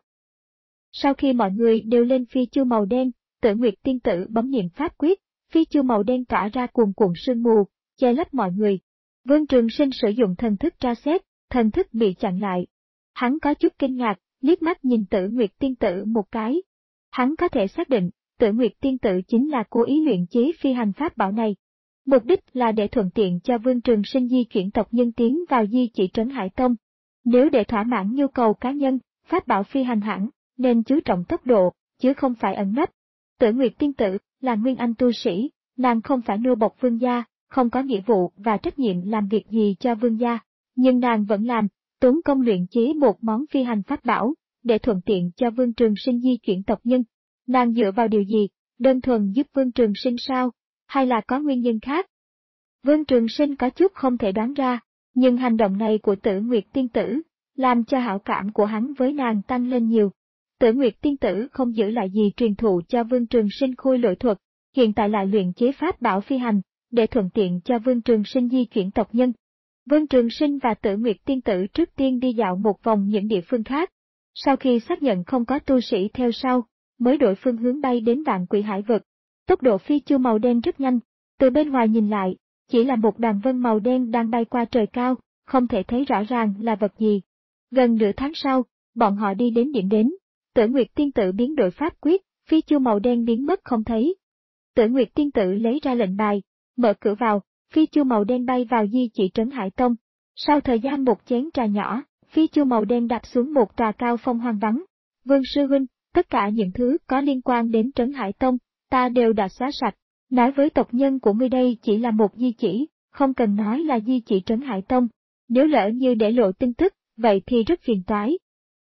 Sau khi mọi người đều lên phi chu màu đen, Tử Nguyệt tiên tử bấm niệm pháp quyết, phi chu màu đen tỏa ra cuồn cuộn sương mù, che lấp mọi người. Vương Trường Sinh sử dụng thần thức tra xét, thần thức bị chặn lại. Hắn có chút kinh ngạc, liếc mắt nhìn Tử Nguyệt tiên tử một cái. Hắn có thể xác định, Tử Nguyệt tiên tử chính là cố ý luyện chế phi hành pháp bảo này. Mục đích là để thuận tiện cho Vương Trường Sinh di chuyển tộc nhân tiến vào di chỉ Trấn Hải Tông. Nếu để thỏa mãn nhu cầu cá nhân, pháp bảo phi hành hẳn nên chú trọng tốc độ, chứ không phải ẩn nấp. Tử Nguyệt tiên tử là nguyên anh tu sĩ, nàng không phải nô bộc vương gia, không có nghĩa vụ và trách nhiệm làm việc gì cho vương gia, nhưng nàng vẫn làm, tốn công luyện chế một món phi hành pháp bảo, để thuận tiện cho Vương Trường Sinh di chuyển tộc nhân. Nàng dựa vào điều gì? Đơn thuần giúp Vương Trường Sinh sao? Hay là có nguyên nhân khác? Vương Trường Sinh có chút không thể đoán ra, nhưng hành động này của Tử Nguyệt tiên tử, làm cho hảo cảm của hắn với nàng tăng lên nhiều. Tử Nguyệt tiên tử không giữ lại gì truyền thụ cho Vương Trường Sinh khôi lỗi thuật, hiện tại lại luyện chế pháp bảo phi hành, để thuận tiện cho Vương Trường Sinh di chuyển tộc nhân. Vương Trường Sinh và Tử Nguyệt tiên tử trước tiên đi dạo một vòng những địa phương khác. Sau khi xác nhận không có tu sĩ theo sau, mới đổi phương hướng bay đến Vạn Quỷ Hải vực. Tốc độ phi chu màu đen rất nhanh, từ bên ngoài nhìn lại, chỉ là một đoàn vân màu đen đang bay qua trời cao, không thể thấy rõ ràng là vật gì. Gần nửa tháng sau, bọn họ đi đến điểm đến. Tử Nguyệt tiên tử biến đổi pháp quyết, phi chu màu đen biến mất không thấy. Tử Nguyệt tiên tử lấy ra lệnh bài, mở cửa vào, phi chu màu đen bay vào di chỉ Trấn Hải Tông. Sau thời gian một chén trà nhỏ, phi chu màu đen đạp xuống một tòa cao phong hoang vắng. Vương sư huynh, tất cả những thứ có liên quan đến Trấn Hải Tông, ta đều đã xóa sạch. Nói với tộc nhân của ngươi đây chỉ là một di chỉ, không cần nói là di chỉ Trấn Hải Tông. Nếu lỡ như để lộ tin tức, vậy thì rất phiền toái.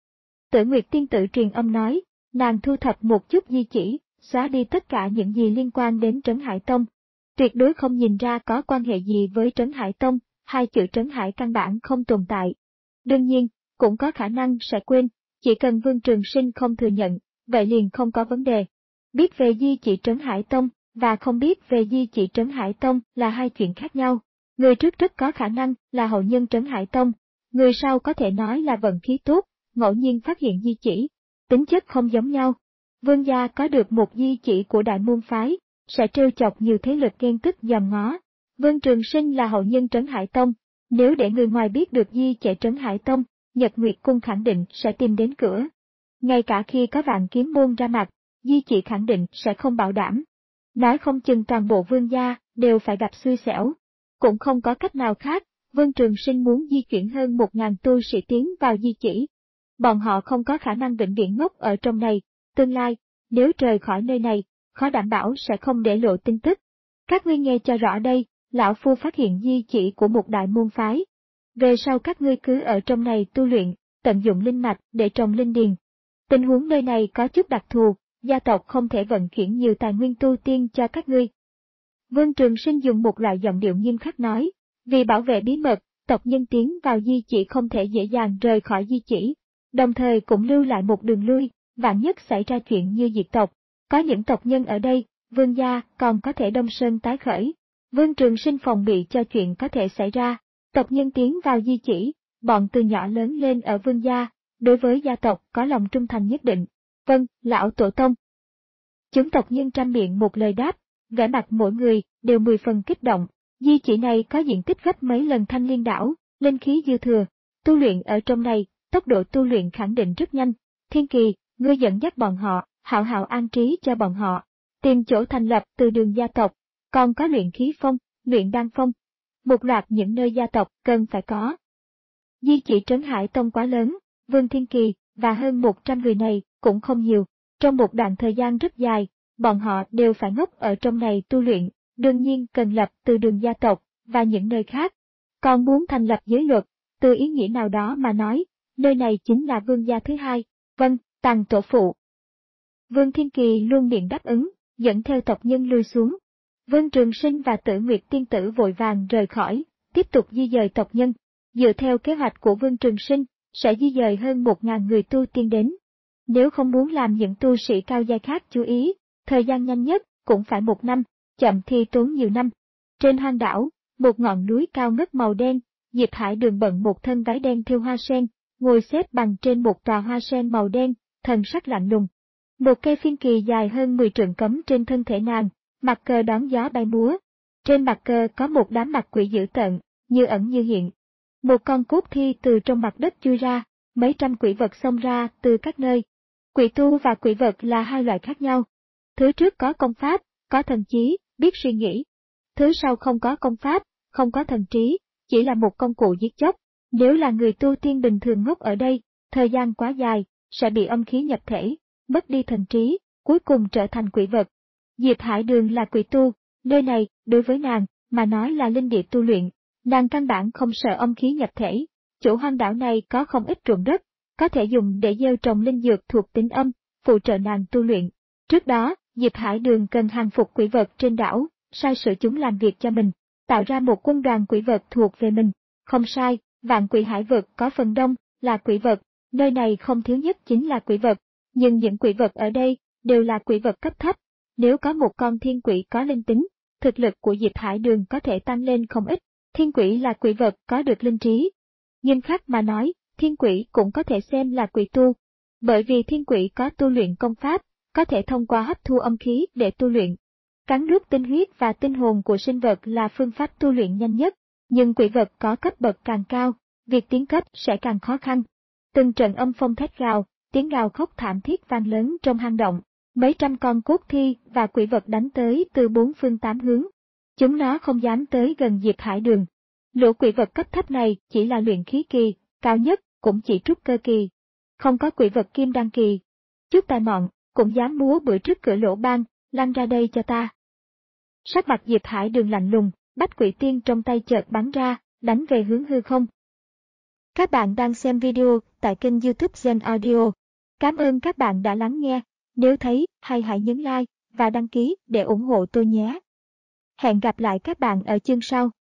Tử Nguyệt tiên tử truyền âm nói, nàng thu thập một chút di chỉ, xóa đi tất cả những gì liên quan đến Trấn Hải Tông. Tuyệt đối không nhìn ra có quan hệ gì với Trấn Hải Tông, hai chữ Trấn Hải căn bản không tồn tại. Đương nhiên, cũng có khả năng sẽ quên, chỉ cần Vương Trường Sinh không thừa nhận, vậy liền không có vấn đề. Biết về di chỉ Trấn Hải Tông, và không biết về di chỉ Trấn Hải Tông là hai chuyện khác nhau. Người trước rất có khả năng là hậu nhân Trấn Hải Tông, người sau có thể nói là vận khí tốt, ngẫu nhiên phát hiện di chỉ, tính chất không giống nhau. Vương gia có được một di chỉ của đại môn phái, sẽ trêu chọc nhiều thế lực ghen tức giằng ngó. Vương Trường Sinh là hậu nhân Trấn Hải Tông, nếu để người ngoài biết được di chỉ Trấn Hải Tông, Nhật Nguyệt Cung khẳng định sẽ tìm đến cửa. Ngay cả khi có vạn kiếm môn ra mặt, Di Chỉ khẳng định sẽ không bảo đảm. Nói không chừng toàn bộ Vương gia đều phải gặp xui xẻo. Cũng không có cách nào khác, Vương Trường Sinh muốn di chuyển hơn một ngàn tu sĩ tiến vào Di Chỉ. Bọn họ không có khả năng vĩnh viễn ngốc ở trong này, tương lai, nếu rời khỏi nơi này, khó đảm bảo sẽ không để lộ tin tức. Các ngươi nghe cho rõ đây, lão phu phát hiện di chỉ của một đại môn phái. Về sau các ngươi cứ ở trong này tu luyện, tận dụng linh mạch để trồng linh điền. Tình huống nơi này có chút đặc thù, gia tộc không thể vận chuyển nhiều tài nguyên tu tiên cho các ngươi. Vương Trường Sinh dùng một loại giọng điệu nghiêm khắc nói, vì bảo vệ bí mật, tộc nhân tiến vào di chỉ không thể dễ dàng rời khỏi di chỉ, đồng thời cũng lưu lại một đường lui, vạn nhất xảy ra chuyện như diệt tộc. Có những tộc nhân ở đây, Vương gia còn có thể đông sơn tái khởi. Vương Trường Sinh phòng bị cho chuyện có thể xảy ra, tộc nhân tiến vào di chỉ, bọn từ nhỏ lớn lên ở Vương gia, đối với gia tộc có lòng trung thành nhất định. Vâng, lão tổ tông. Chúng tộc nhân trăm miệng một lời đáp, vẻ mặt mỗi người đều mười phần kích động. Di chỉ này có diện tích gấp mấy lần Thanh Liên đảo, linh khí dư thừa, tu luyện ở trong này, tốc độ tu luyện khẳng định rất nhanh. Thiên Kỳ, ngươi dẫn dắt bọn họ, hảo hảo an trí cho bọn họ, tìm chỗ thành lập từ đường gia tộc, còn có luyện khí phong, luyện đan phong, một loạt những nơi gia tộc cần phải có. Di chỉ Trấn Hải Tông quá lớn, Vương Thiên Kỳ và hơn một trăm người này cũng không nhiều, trong một đoạn thời gian rất dài, bọn họ đều phải ngốc ở trong này tu luyện, đương nhiên cần lập từ đường gia tộc và những nơi khác. Còn muốn thành lập giới luật, từ ý nghĩa nào đó mà nói, nơi này chính là vương gia thứ hai. Vâng, Tằng tổ phụ. Vương Thiên Kỳ luôn miệng đáp ứng, dẫn theo tộc nhân lui xuống. Vương Trường Sinh và Tử Nguyệt tiên tử vội vàng rời khỏi, tiếp tục di dời tộc nhân. Dựa theo kế hoạch của Vương Trường Sinh, sẽ di dời hơn một ngàn người tu tiên đến. Nếu không muốn làm những tu sĩ cao giai khác chú ý, thời gian nhanh nhất cũng phải một năm, chậm thì tốn nhiều năm. Trên hoang đảo, một ngọn núi cao ngất màu đen, Diệp Hải Đường bận một thân váy đen thêu hoa sen, ngồi xếp bằng trên một tòa hoa sen màu đen, thần sắc lạnh lùng. Một cây phiên kỳ dài hơn mười trượng cắm trên thân thể nàng, mặt cờ đón gió bay múa. Trên mặt cờ có một đám mặt quỷ dữ tợn, như ẩn như hiện. Một con cốt thi từ trong mặt đất chui ra, mấy trăm quỷ vật xông ra từ các nơi. Quỷ tu và quỷ vật là hai loại khác nhau. Thứ trước có công pháp, có thần trí, biết suy nghĩ. Thứ sau không có công pháp, không có thần trí, chỉ là một công cụ giết chóc. Nếu là người tu tiên bình thường ngốc ở đây, thời gian quá dài, sẽ bị âm khí nhập thể, mất đi thần trí, cuối cùng trở thành quỷ vật. Diệp Hải Đường là quỷ tu, nơi này, đối với nàng, mà nói là linh địa tu luyện, nàng căn bản không sợ âm khí nhập thể. Chủ hoang đảo này có không ít ruộng đất, có thể dùng để gieo trồng linh dược thuộc tính âm, phụ trợ nàng tu luyện. Trước đó, Diệp Hải Đường cần hàng phục quỷ vật trên đảo, sai sử chúng làm việc cho mình, tạo ra một quân đoàn quỷ vật thuộc về mình. Không sai, vạn quỷ hải vực có phần đông là quỷ vật, nơi này không thiếu nhất chính là quỷ vật, nhưng những quỷ vật ở đây đều là quỷ vật cấp thấp. Nếu có một con thiên quỷ có linh tính, thực lực của Diệp Hải Đường có thể tăng lên không ít. Thiên quỷ là quỷ vật có được linh trí. Nghiêm khắc mà nói, thiên quỷ cũng có thể xem là quỷ tu, bởi vì thiên quỷ có tu luyện công pháp, có thể thông qua hấp thu âm khí để tu luyện. Cắn nuốt tinh huyết và tinh hồn của sinh vật là phương pháp tu luyện nhanh nhất, nhưng quỷ vật có cấp bậc càng cao, việc tiến cấp sẽ càng khó khăn. Từng trận âm phong thét gào, tiếng gào khóc thảm thiết vang lớn trong hang động, mấy trăm con cốt thi và quỷ vật đánh tới từ bốn phương tám hướng. Chúng nó không dám tới gần Diệp Hải Đường. Lũ quỷ vật cấp thấp này chỉ là luyện khí kỳ, cao nhất cũng chỉ trúc cơ kỳ. Không có quỷ vật kim đan kỳ. Chút tài mọn, cũng dám múa bữa trước cửa lỗ ban, lăn ra đây cho ta. Sắc mặt Diệp Hải Đường lạnh lùng, bách quỷ tiên trong tay chợt bắn ra, đánh về hướng hư không. Các bạn đang xem video tại kênh YouTube Gen Audio. Cảm ơn các bạn đã lắng nghe. Nếu thấy hay hãy nhấn like và đăng ký để ủng hộ tôi nhé. Hẹn gặp lại các bạn ở chương sau.